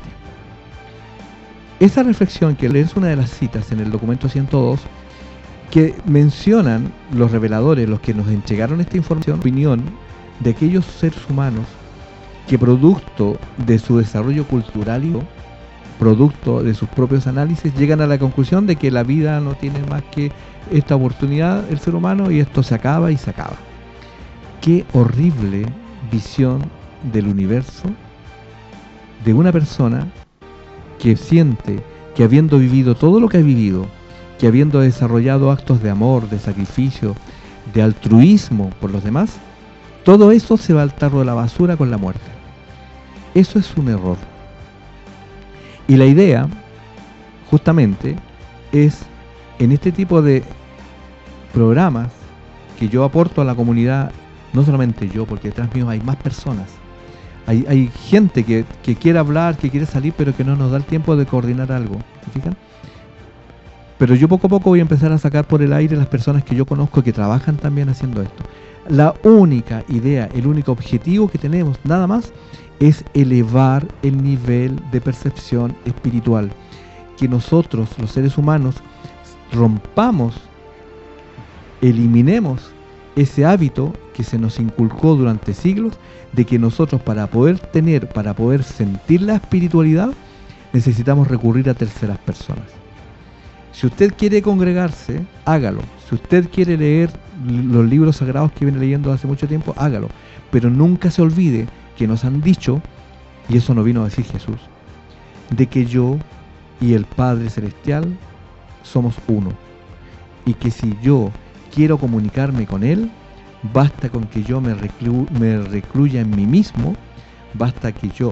Esa reflexión, que es una de las citas en el documento 102, que mencionan los reveladores, los que nos entregaron esta información, opinión de aquellos seres humanos que, producto de su desarrollo cultural y producto de sus propios análisis, llegan a la conclusión de que la vida no tiene más que esta oportunidad, el ser humano, y esto se acaba y se acaba. Qué horrible visión del universo de una persona que siente que, habiendo vivido todo lo que ha vivido, que habiendo desarrollado actos de amor, de sacrificio, de altruismo por los demás, todo eso se va al tarro de la basura con la muerte. Eso es un error. Y la idea, justamente, es en este tipo de programas que yo aporto a la comunidad, no solamente yo, porque detrás mío hay más personas. Hay gente que quiere hablar, que quiere salir, pero que no nos da el tiempo de coordinar algo. ¿Se fijan? Pero yo poco a poco voy a empezar a sacar por el aire las personas que yo conozco que trabajan también haciendo esto. La única idea, el único objetivo que tenemos, nada más, es elevar el nivel de percepción espiritual. Que nosotros, los seres humanos, rompamos, eliminemos ese hábito que se nos inculcó durante siglos, de que nosotros, para poder sentir la espiritualidad, necesitamos recurrir a terceras personas. Si usted quiere congregarse, hágalo. Si usted quiere leer los libros sagrados que viene leyendo hace mucho tiempo, hágalo. Pero nunca se olvide que nos han dicho, y eso no vino a decir Jesús, de que yo y el Padre Celestial somos uno. Y que si yo quiero comunicarme con Él, basta con que yo me recluya en mí mismo, basta que yo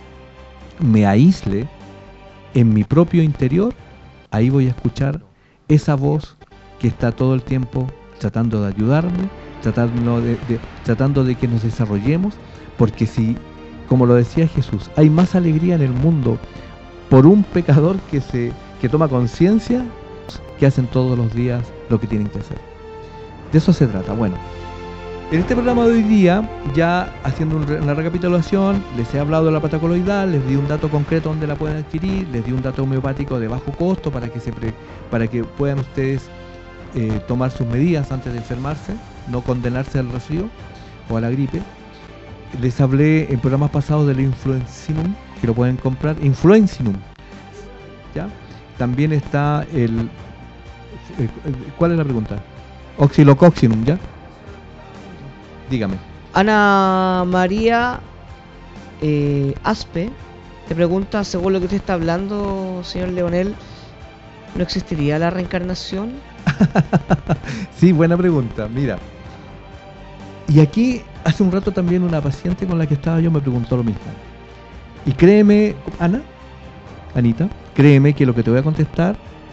me aísle en mi propio interior. Ahí voy a escuchar esa voz que está todo el tiempo tratando de ayudarme, tratando de que nos desarrollemos, porque si, como lo decía Jesús, hay más alegría en el mundo por un pecador que toma conciencia, que hacen todos los días lo que tienen que hacer. De eso se trata. Bueno, en este programa de hoy día, ya haciendo una recapitulación, les he hablado de la plata coloidal, les di un dato concreto donde la pueden adquirir, les di un dato homeopático de bajo costo para que puedan ustedes tomar sus medidas antes de enfermarse, no condenarse al resfrío o a la gripe. Les hablé en programas pasados del Influencinum, que lo pueden comprar, Influencinum, ¿ya? También está ¿cuál es la pregunta? Oxylococcinum, ¿ya? Dígame. Ana María Aspe te pregunta, según lo que usted está hablando, señor Leonel, ¿no existiría la reencarnación? Sí, buena pregunta. Mira, y aquí hace un rato también una paciente con la que estaba yo me preguntó lo mismo. Y créeme, Anita, créeme que lo que te voy a contestar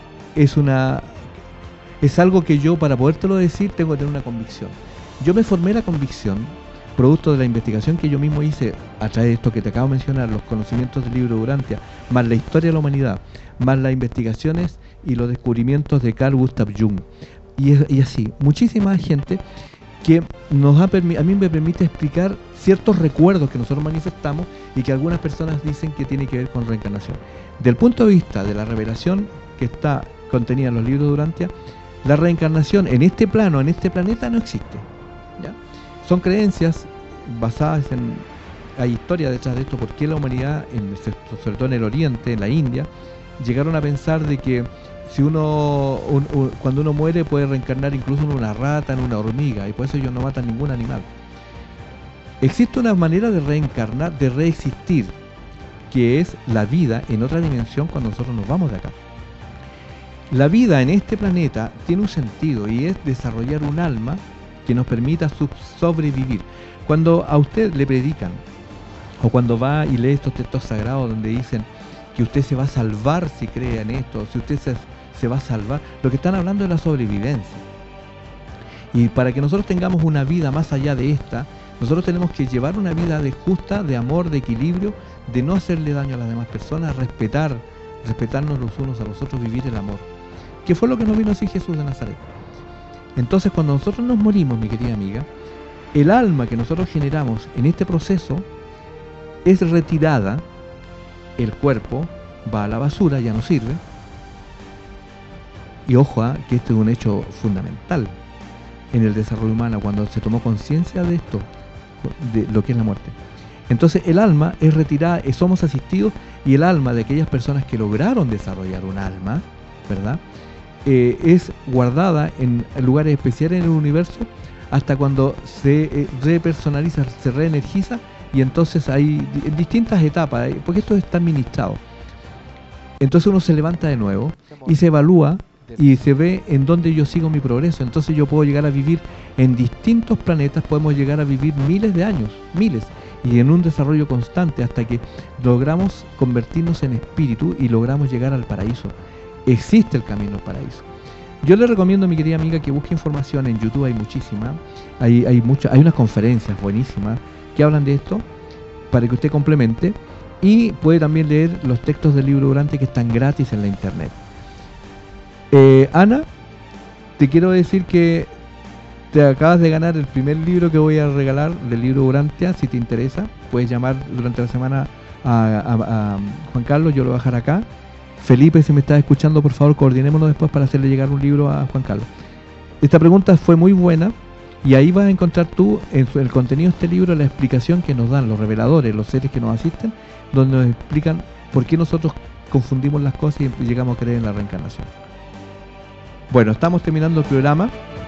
es algo que yo, para podértelo decir, tengo que tener una convicción. Yo me formé la convicción producto de la investigación que yo mismo hice a través de esto que te acabo de mencionar, los conocimientos del libro Durantia, más la historia de la humanidad, más las investigaciones y los descubrimientos de Carl Gustav Jung, y así, muchísima gente que a mí me permite explicar ciertos recuerdos que nosotros manifestamos y que algunas personas dicen que tiene que ver con reencarnación. Del punto de vista de la revelación que está contenida en los libros Durantia, la reencarnación en este plano, en este planeta, no existe, ¿ya? Son creencias basadas hay historia detrás de esto, porque la humanidad, sobre todo en el Oriente, en la India, llegaron a pensar de que si cuando uno muere puede reencarnar incluso en una rata, en una hormiga, y por eso ellos no matan ningún animal. Existe una manera de reencarnar, de reexistir, que es la vida en otra dimensión cuando nosotros nos vamos de acá. La vida en este planeta tiene un sentido y es desarrollar un alma que nos permita sobrevivir. Cuando a usted le predican, o cuando va y lee estos textos sagrados donde dicen que usted se va a salvar si cree en esto, si usted se va a salvar, lo que están hablando es la sobrevivencia. Y para que nosotros tengamos una vida más allá de esta, nosotros tenemos que llevar una vida justa, de amor, de equilibrio, de no hacerle daño a las demás personas, respetarnos los unos a los otros, vivir el amor, que fue lo que nos vino así Jesús de Nazaret. Entonces, cuando nosotros nos morimos, mi querida amiga, el alma que nosotros generamos en este proceso es retirada, el cuerpo va a la basura, ya no sirve. Y ojo, que este es un hecho fundamental en el desarrollo humano, cuando se tomó conciencia de esto, de lo que es la muerte. Entonces el alma es retirada, somos asistidos, y el alma de aquellas personas que lograron desarrollar un alma, ¿verdad?, es guardada en lugares especiales en el universo hasta cuando se repersonaliza, se reenergiza, y entonces hay distintas etapas, porque esto está administrado. Entonces uno se levanta de nuevo y se evalúa y se ve en dónde yo sigo mi progreso. Entonces yo puedo llegar a vivir en distintos planetas, podemos llegar a vivir miles de años, y en un desarrollo constante hasta que logramos convertirnos en espíritu y logramos llegar al paraíso. Existe el camino al paraíso. Yo le recomiendo a mi querida amiga que busque información en YouTube, hay muchísima, hay unas conferencias buenísimas que hablan de esto para que usted complemente, y puede también leer los textos del libro Durantia que están gratis en la internet. Ana, te quiero decir que te acabas de ganar el primer libro que voy a regalar del libro Durantia. Si te interesa, puedes llamar durante la semana a Juan Carlos, yo lo voy a dejar acá. Felipe, si me estás escuchando, por favor, coordinémonos después para hacerle llegar un libro a Juan Carlos. Esta pregunta fue muy buena, y ahí vas a encontrar tú, en el contenido de este libro, la explicación que nos dan los reveladores, los seres que nos asisten, donde nos explican por qué nosotros confundimos las cosas y llegamos a creer en la reencarnación. Bueno, estamos terminando el programa.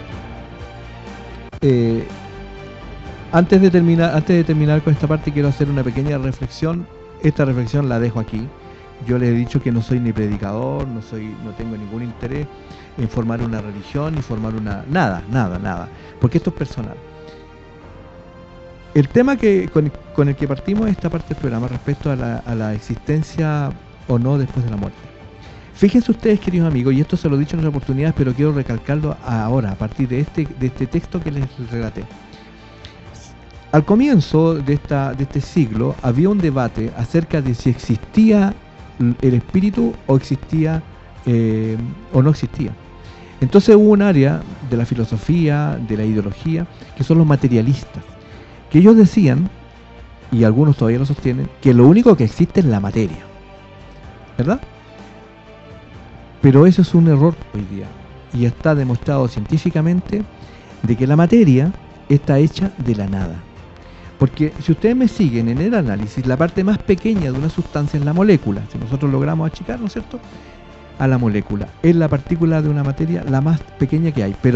Antes de terminar con esta parte, quiero hacer una pequeña reflexión. Esta reflexión la dejo aquí. Yo les he dicho que no soy ni predicador, no tengo ningún interés en formar una religión, ni formar nada, porque esto es personal. El tema con el que partimos esta parte del programa respecto a la existencia o no después de la muerte. Fíjense ustedes, queridos amigos, y esto se lo he dicho en otras oportunidades, pero quiero recalcarlo ahora, a partir de este texto que les relaté. Al comienzo de este siglo había un debate acerca de si existía el espíritu o existía o no existía. Entonces hubo un área de la filosofía, de la ideología, que son los materialistas, que ellos decían, y algunos todavía lo sostienen, que lo único que existe es la materia, ¿verdad? Pero eso es un error hoy día, y está demostrado científicamente de que la materia está hecha de la nada. Porque si ustedes me siguen en el análisis, la parte más pequeña de una sustancia es la molécula. Si nosotros logramos achicar, ¿no es cierto?, a la molécula, es la partícula de una materia la más pequeña que hay. Pero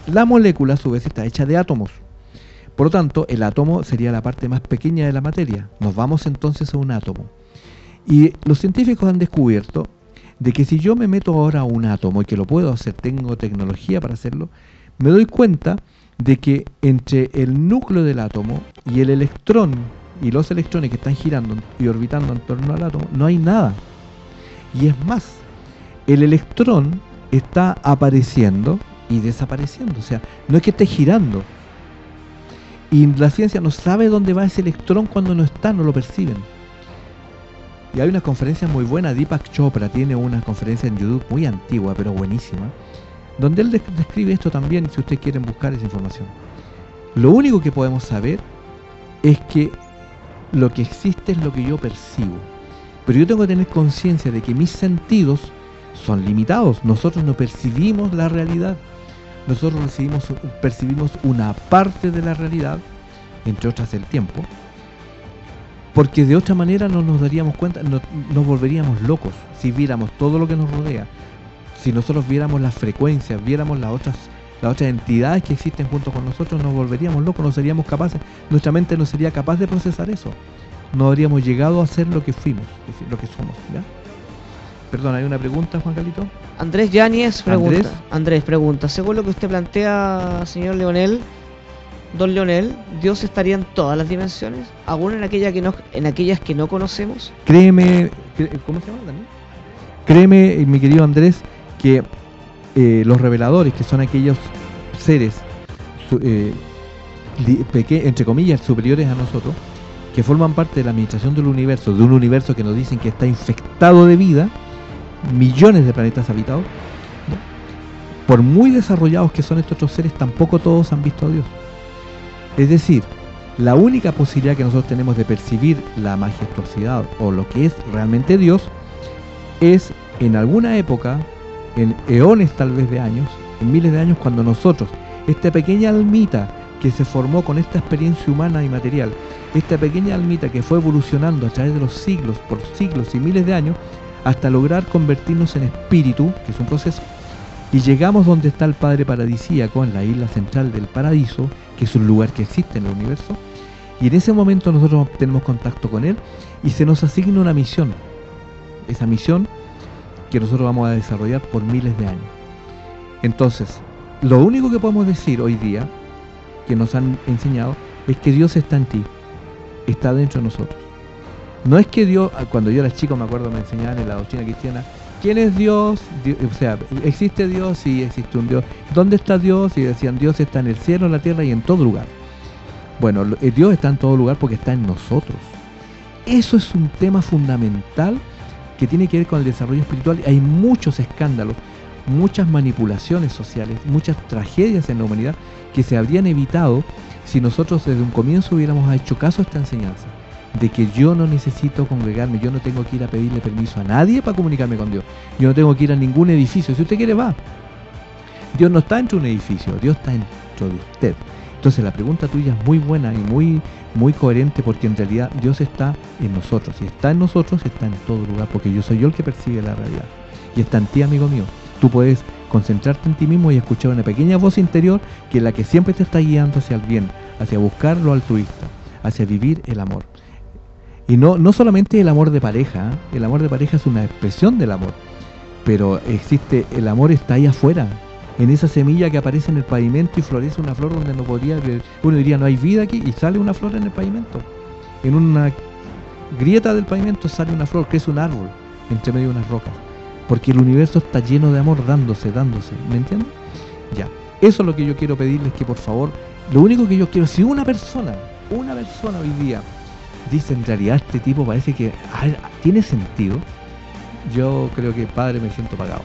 La molécula a su vez está hecha de átomos. Por lo tanto, el átomo sería la parte más pequeña de la materia. Nos vamos entonces a un átomo. Y los científicos han descubierto de que si yo me meto ahora a un átomo, y que lo puedo hacer, tengo tecnología para hacerlo, me doy cuenta de que entre el núcleo del átomo y el electrón y los electrones que están girando y orbitando en torno al átomo, no hay nada. Y es más, el electrón está apareciendo y desapareciendo, o sea, no es que esté girando. Y la ciencia no sabe dónde va ese electrón cuando no está, no lo perciben. Y hay una conferencia muy buena, Deepak Chopra tiene una conferencia en YouTube muy antigua, pero buenísima, donde él describe esto también, si ustedes quieren buscar esa información. Lo único que podemos saber es que lo que existe es lo que yo percibo. Pero yo tengo que tener conciencia de que mis sentidos son limitados. Nosotros no percibimos la realidad. Nosotros percibimos una parte de la realidad, entre otras el tiempo, porque de otra manera no nos daríamos cuenta, nos volveríamos locos si viéramos todo lo que nos rodea. Si nosotros viéramos las frecuencias, viéramos las otras entidades que existen junto con nosotros, nos volveríamos locos, no seríamos capaces, nuestra mente no sería capaz de procesar eso. No habríamos llegado a ser lo que fuimos, lo que somos, ¿ya? Perdón, ¿hay una pregunta, Juan Carlito? Andrés Yáñez pregunta. Andrés pregunta, según lo que usted plantea, señor Leonel, don Leonel, ¿Dios estaría en todas las dimensiones? ¿Aún en aquellas que no conocemos? Créeme, ¿cómo se llama también? Créeme, mi querido Andrés, que los reveladores, que son aquellos seres, entre comillas, superiores a nosotros, que forman parte de la administración del universo, de un universo que nos dicen que está infectado de vida, millones de planetas habitados, ¿no? Por muy desarrollados que son estos otros seres, tampoco todos han visto a Dios. Es decir, la única posibilidad que nosotros tenemos de percibir la majestuosidad o lo que es realmente Dios es en alguna época, en eones tal vez de años, en miles de años, cuando nosotros, esta pequeña almita que se formó con esta experiencia humana y material, esta pequeña almita que fue evolucionando a través de los siglos, por siglos y miles de años, hasta lograr convertirnos en espíritu, que es un proceso, y llegamos donde está el Padre Paradisíaco, en la isla central del paraíso, que es un lugar que existe en el universo, y en ese momento nosotros tenemos contacto con Él, y se nos asigna una misión, esa misión que nosotros vamos a desarrollar por miles de años. Entonces, lo único que podemos decir hoy día, que nos han enseñado, es que Dios está en ti, está dentro de nosotros. No es que Dios, cuando yo era chico me acuerdo me enseñaban en la doctrina cristiana, ¿quién es Dios? O sea, ¿existe Dios? Sí, existe un Dios. ¿Dónde está Dios? Y decían, Dios está en el cielo, en la tierra y en todo lugar. Bueno, Dios está en todo lugar porque está en nosotros. Eso es un tema fundamental que tiene que ver con el desarrollo espiritual. Hay muchos escándalos, muchas manipulaciones sociales, muchas tragedias en la humanidad que se habrían evitado si nosotros desde un comienzo hubiéramos hecho caso a esta enseñanza, de que yo no necesito congregarme, yo no tengo que ir a pedirle permiso a nadie para comunicarme con Dios, yo no tengo que ir a ningún edificio, si usted quiere va. Dios no está dentro de un edificio, Dios está dentro de usted. Entonces la pregunta tuya es muy buena y muy coherente, porque en realidad Dios está en nosotros, y está en nosotros, está en todo lugar, porque yo soy yo el que percibe la realidad, y está en ti, amigo mío. Tú puedes concentrarte en ti mismo y escuchar una pequeña voz interior que es la que siempre te está guiando hacia el bien, hacia buscar lo altruista, hacia vivir el amor. Y no solamente el amor de pareja, el amor de pareja es una expresión del amor, pero existe, el amor está ahí afuera, en esa semilla que aparece en el pavimento y florece una flor donde no podría, uno diría no hay vida aquí, y sale una flor en el pavimento, en una grieta del pavimento sale una flor, que es un árbol, entre medio de unas rocas, porque el universo está lleno de amor, dándose, ¿me entienden? Ya, eso es lo que yo quiero pedirles, que por favor, lo único que yo quiero, si una persona hoy día dice, en realidad este tipo parece que tiene sentido, yo creo que Padre me siento pagado.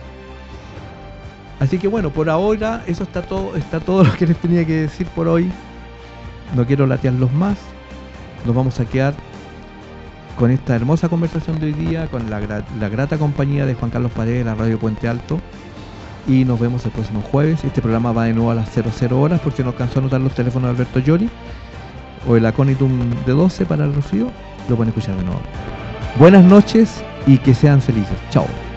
Así que bueno, por ahora eso está todo lo que les tenía que decir por hoy. No quiero latearlos más. Nos vamos a quedar con esta hermosa conversación de hoy día, con la grata compañía de Juan Carlos Paredes de la Radio Puente Alto, y nos vemos el próximo jueves. Este programa va de nuevo a las 00 horas, porque no alcanzó a anotar los teléfonos de Alberto Llori, o el Aconitum de 12 para el Rocío, lo pueden escuchar de nuevo. Buenas noches y que sean felices. Chao.